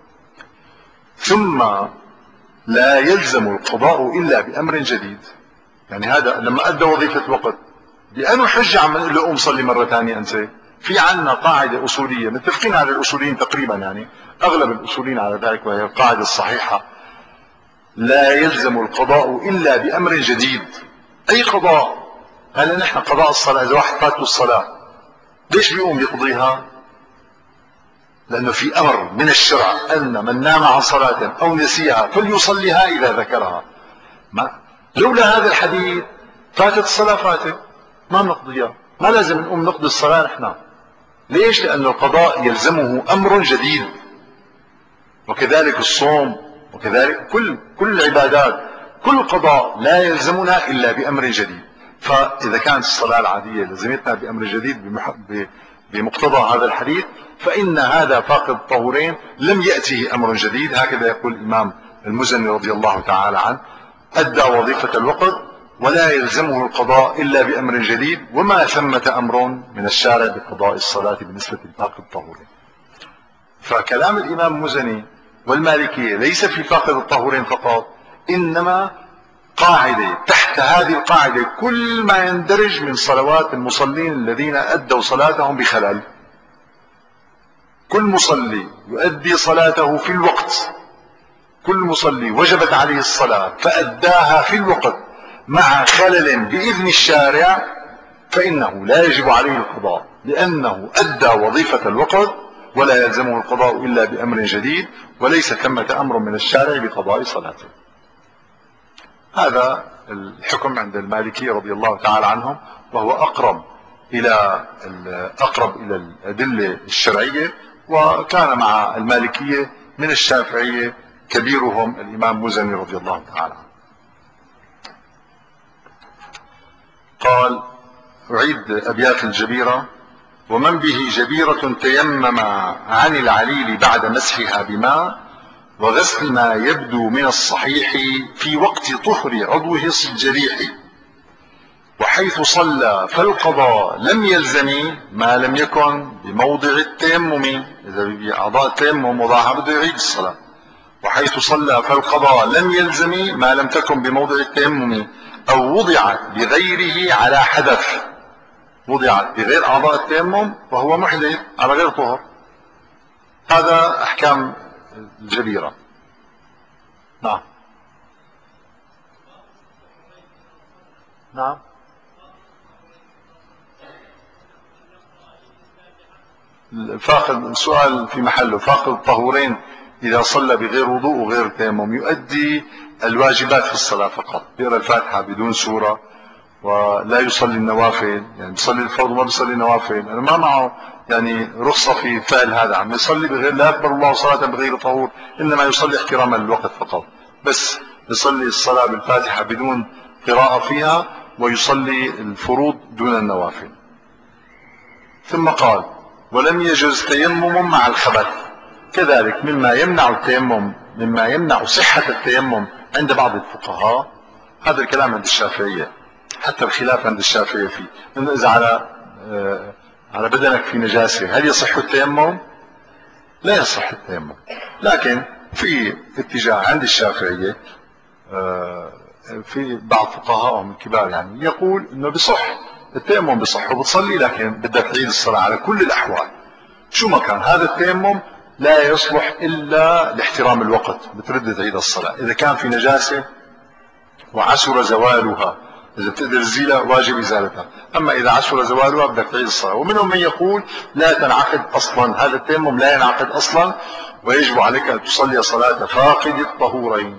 ثم لا يلزم القضاء إلا بأمر جديد. يعني هذا لما أدى وظيفة الوقت بأنه حج عم نقول له قوم صلي مرة ثانية أنت، في عنا قاعدة أصولية متفقين على الأصوليين تقريبا، يعني أغلب الأصوليين على ذلك، وهي القاعدة الصحيحة: لا يلزم القضاء إلا بأمر جديد. أي قضاء؟ هل نحن قضاء الصلاة إذا واحد فاته الصلاة ليش بيقوم يقضيها؟ لأنه في أمر من الشرع أن من نام عن صلاة أو نسيها فليصليها إذا ذكرها. ما لولا هذا الحديث فاتت الصلاة فاتت، ما بنقضيها، ما لازم نقوم نقضي الصلاة نحن. ليش؟ لأن القضاء يلزمه أمر جديد. وكذلك الصوم، وكذلك كل كل العبادات، كل قضاء لا يلزمنا إلا بأمر جديد. فإذا كانت الصلاة العادية لزمتنا بأمر جديد بمقتضى هذا الحديث، فإن هذا فاقد الطهورين لم يأته أمر جديد. هكذا يقول الإمام المزني رضي الله تعالى عنه: أدى وظيفة الوقت ولا يلزمه القضاء إلا بأمر جديد، وما ثمة أمر من الشارع بقضاء الصلاة بالنسبة لفاقد الطهورين. فكلام الإمام المزني والمالكية ليس في فاقد الطهورين فقط، إنما قاعدة تحت هذه القاعدة كل ما يندرج من صلوات المصلين الذين أدوا صلاتهم بخلل. كل مصلي يؤدي صلاته في الوقت، كل مصلي وجبت عليه الصلاة فأداها في الوقت مع خلل بإذن الشارع، فإنه لا يجب عليه القضاء، لأنه أدى وظيفة الوقت ولا يلزمه القضاء إلا بأمر جديد، وليس ثمة أمر من الشارع بقضاء صلاته. هذا الحكم عند المالكية رضي الله تعالى عنهم، وهو أقرب إلى أقرب إلى الأدلة الشرعية. وكان مع المالكية من الشافعية كبيرهم الإمام مزني رضي الله تعالى عنه. قال: أعيد أبيات الجبيرة: ومن به جبيرة تيمم عن العليل بعد مسحها بماء، وغسل ما يبدو من الصحيح في وقت طهر عضوه الجريح، وحيث صلى فالقضاء لم يلزم ما لم يكن بموضع التيمم. إذا بأعضاء التيمم وضعها بده يعيد الصلاة. وحيث صلى فالقضاء لم يلزم ما لم تكن بموضع التيمم، أو وضعت بغيره على حدث. وضعت بغير أعضاء التيمم وهو محدث على غير طهر. هذا أحكام الجبيرة. نعم نعم الفاقد السؤال في محله. فاقد الطهورين إذا صلى بغير وضوء وغير تيمم يؤدي الواجبات في الصلاة فقط، يقرأ الفاتحة بدون سورة، ولا يصلي النوافل، يعني بيصلي الفرض وما بيصلي النوافل. أنا ما معه يعني رخصة في فعل هذا، عم يصلي بغير، لا يقبل الله صلاة بغير طهور، إنما يصلي احتراما للوقت فقط. بس يصلي الصلاة بالفاتحة بدون قراءة فيها، ويصلي الفروض دون النوافل. ثم قال: ولم يجوز تيمم مع الخبث. كذلك مما يمنع التيمم، مما يمنع صحة التيمم عند بعض الفقهاء، هذا الكلام عند الشافعية، حتى الخلاف عند الشافعية فيه، انه اذا على آه على بدنك في نجاسة هل يصح التيمم؟ لا يصح التيمم. لكن في اتجاه عند الشافعية آه في بعض فقهائهم الكبار يعني يقول انه بصح التيمم، بصح وبتصلي، لكن بدك تعيد الصلاة على كل الاحوال شو ما كان. هذا التيمم لا يصلح الا لاحترام الوقت، بترد تعيد الصلاة. اذا كان في نجاسة وعسر زوالها، إذا بتقدر تزيلها واجب إزالتها. أما إذا عسر زوالها بدك تعيد الصلاة. ومنهم من يقول لا تنعقد أصلا، هذا التيمم لا ينعقد أصلا، ويجب عليك أن تصلي صلاة فاقد الطهورين.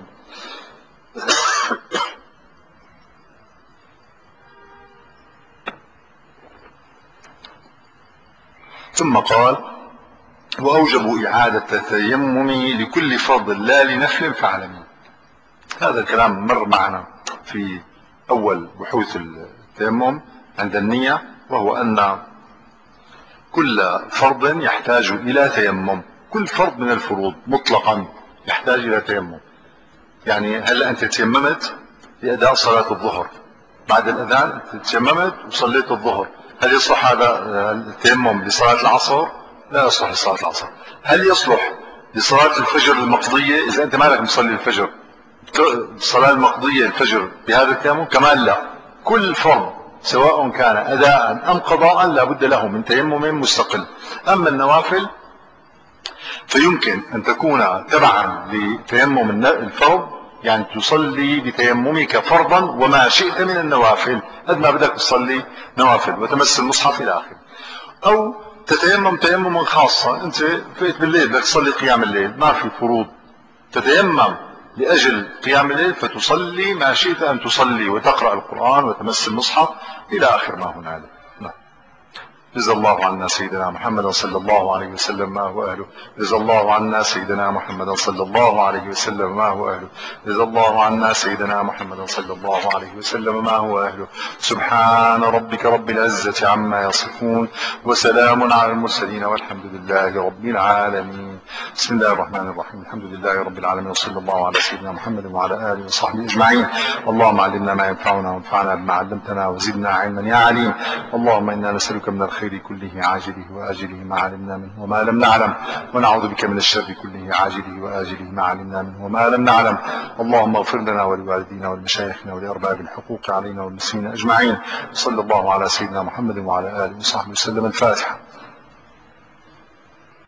ثم قال: وأوجبوا إعادة التيمم لكل فرض لا لنفل فاعلمي. هذا الكلام مر معنا في أول بحوث التيمم عند النية، وهو أن كل فرض يحتاج إلى تيمم. كل فرض من الفروض مطلقا يحتاج إلى تيمم. يعني هلا أنت تيممت لأداء صلاة الظهر، بعد الأذان تيممت وصليت الظهر، هل يصلح هذا التيمم لصلاة العصر؟ لا يصلح لصلاة العصر. هل يصلح لصلاة الفجر المقضية إذا أنت مالك مصلي الفجر؟ الصلاة المقضية الفجر بهذا التيمم كمان لا. كل فرض سواء كان أداء أم قضاء لا بد له من تيمم مستقل. أما النوافل فيمكن أن تكون تبعا لتيمم الفرض، يعني تصلي بتيممك فرضا وما شئت من النوافل، قد ما بدك تصلي نوافل وتمس المصحف إلى آخره. أو تتيمم تيمما خاصا، أنت فيت بالليل بدك تصلي قيام الليل، ما في فروض، تتيمم لأجل قيام الليل فتصلي ما شئت أن تصلي وتقرأ القرآن وتمس المصحف إلى آخر ما هنالك. نعم. جزا الله عنا سيدنا محمد صلى الله عليه وسلم ما هو أهله. جزا الله عنا سيدنا محمد صلى الله عليه وسلم ما هو أهله. جزا الله عنا سيدنا محمد صلى الله عليه وسلم ما هو أهله. سبحان ربك رب العزة عما يصفون وسلام على المرسلين والحمد لله رب العالمين. بسم الله الرحمن الرحيم. الحمد لله رب العالمين وصلى الله على سيدنا محمد وعلى آله وصحبه أجمعين. اللهم علمنا ما ينفعنا وانفعنا بما علمتنا وزدنا علما يا عليم. اللهم إنا نسألك من الخير كله عاجله وآجله ما علمنا منه وما لم نعلم، ونعوذ بك من الشر كله عاجله وآجله ما علمنا منه وما لم نعلم. اللهم اغفر لنا ولوالدينا ولمشايخنا ولأرباب الحقوق علينا والمسلمين أجمعين. صلى الله على سيدنا محمد وعلى آله وصحبه وسلم. الفاتحة.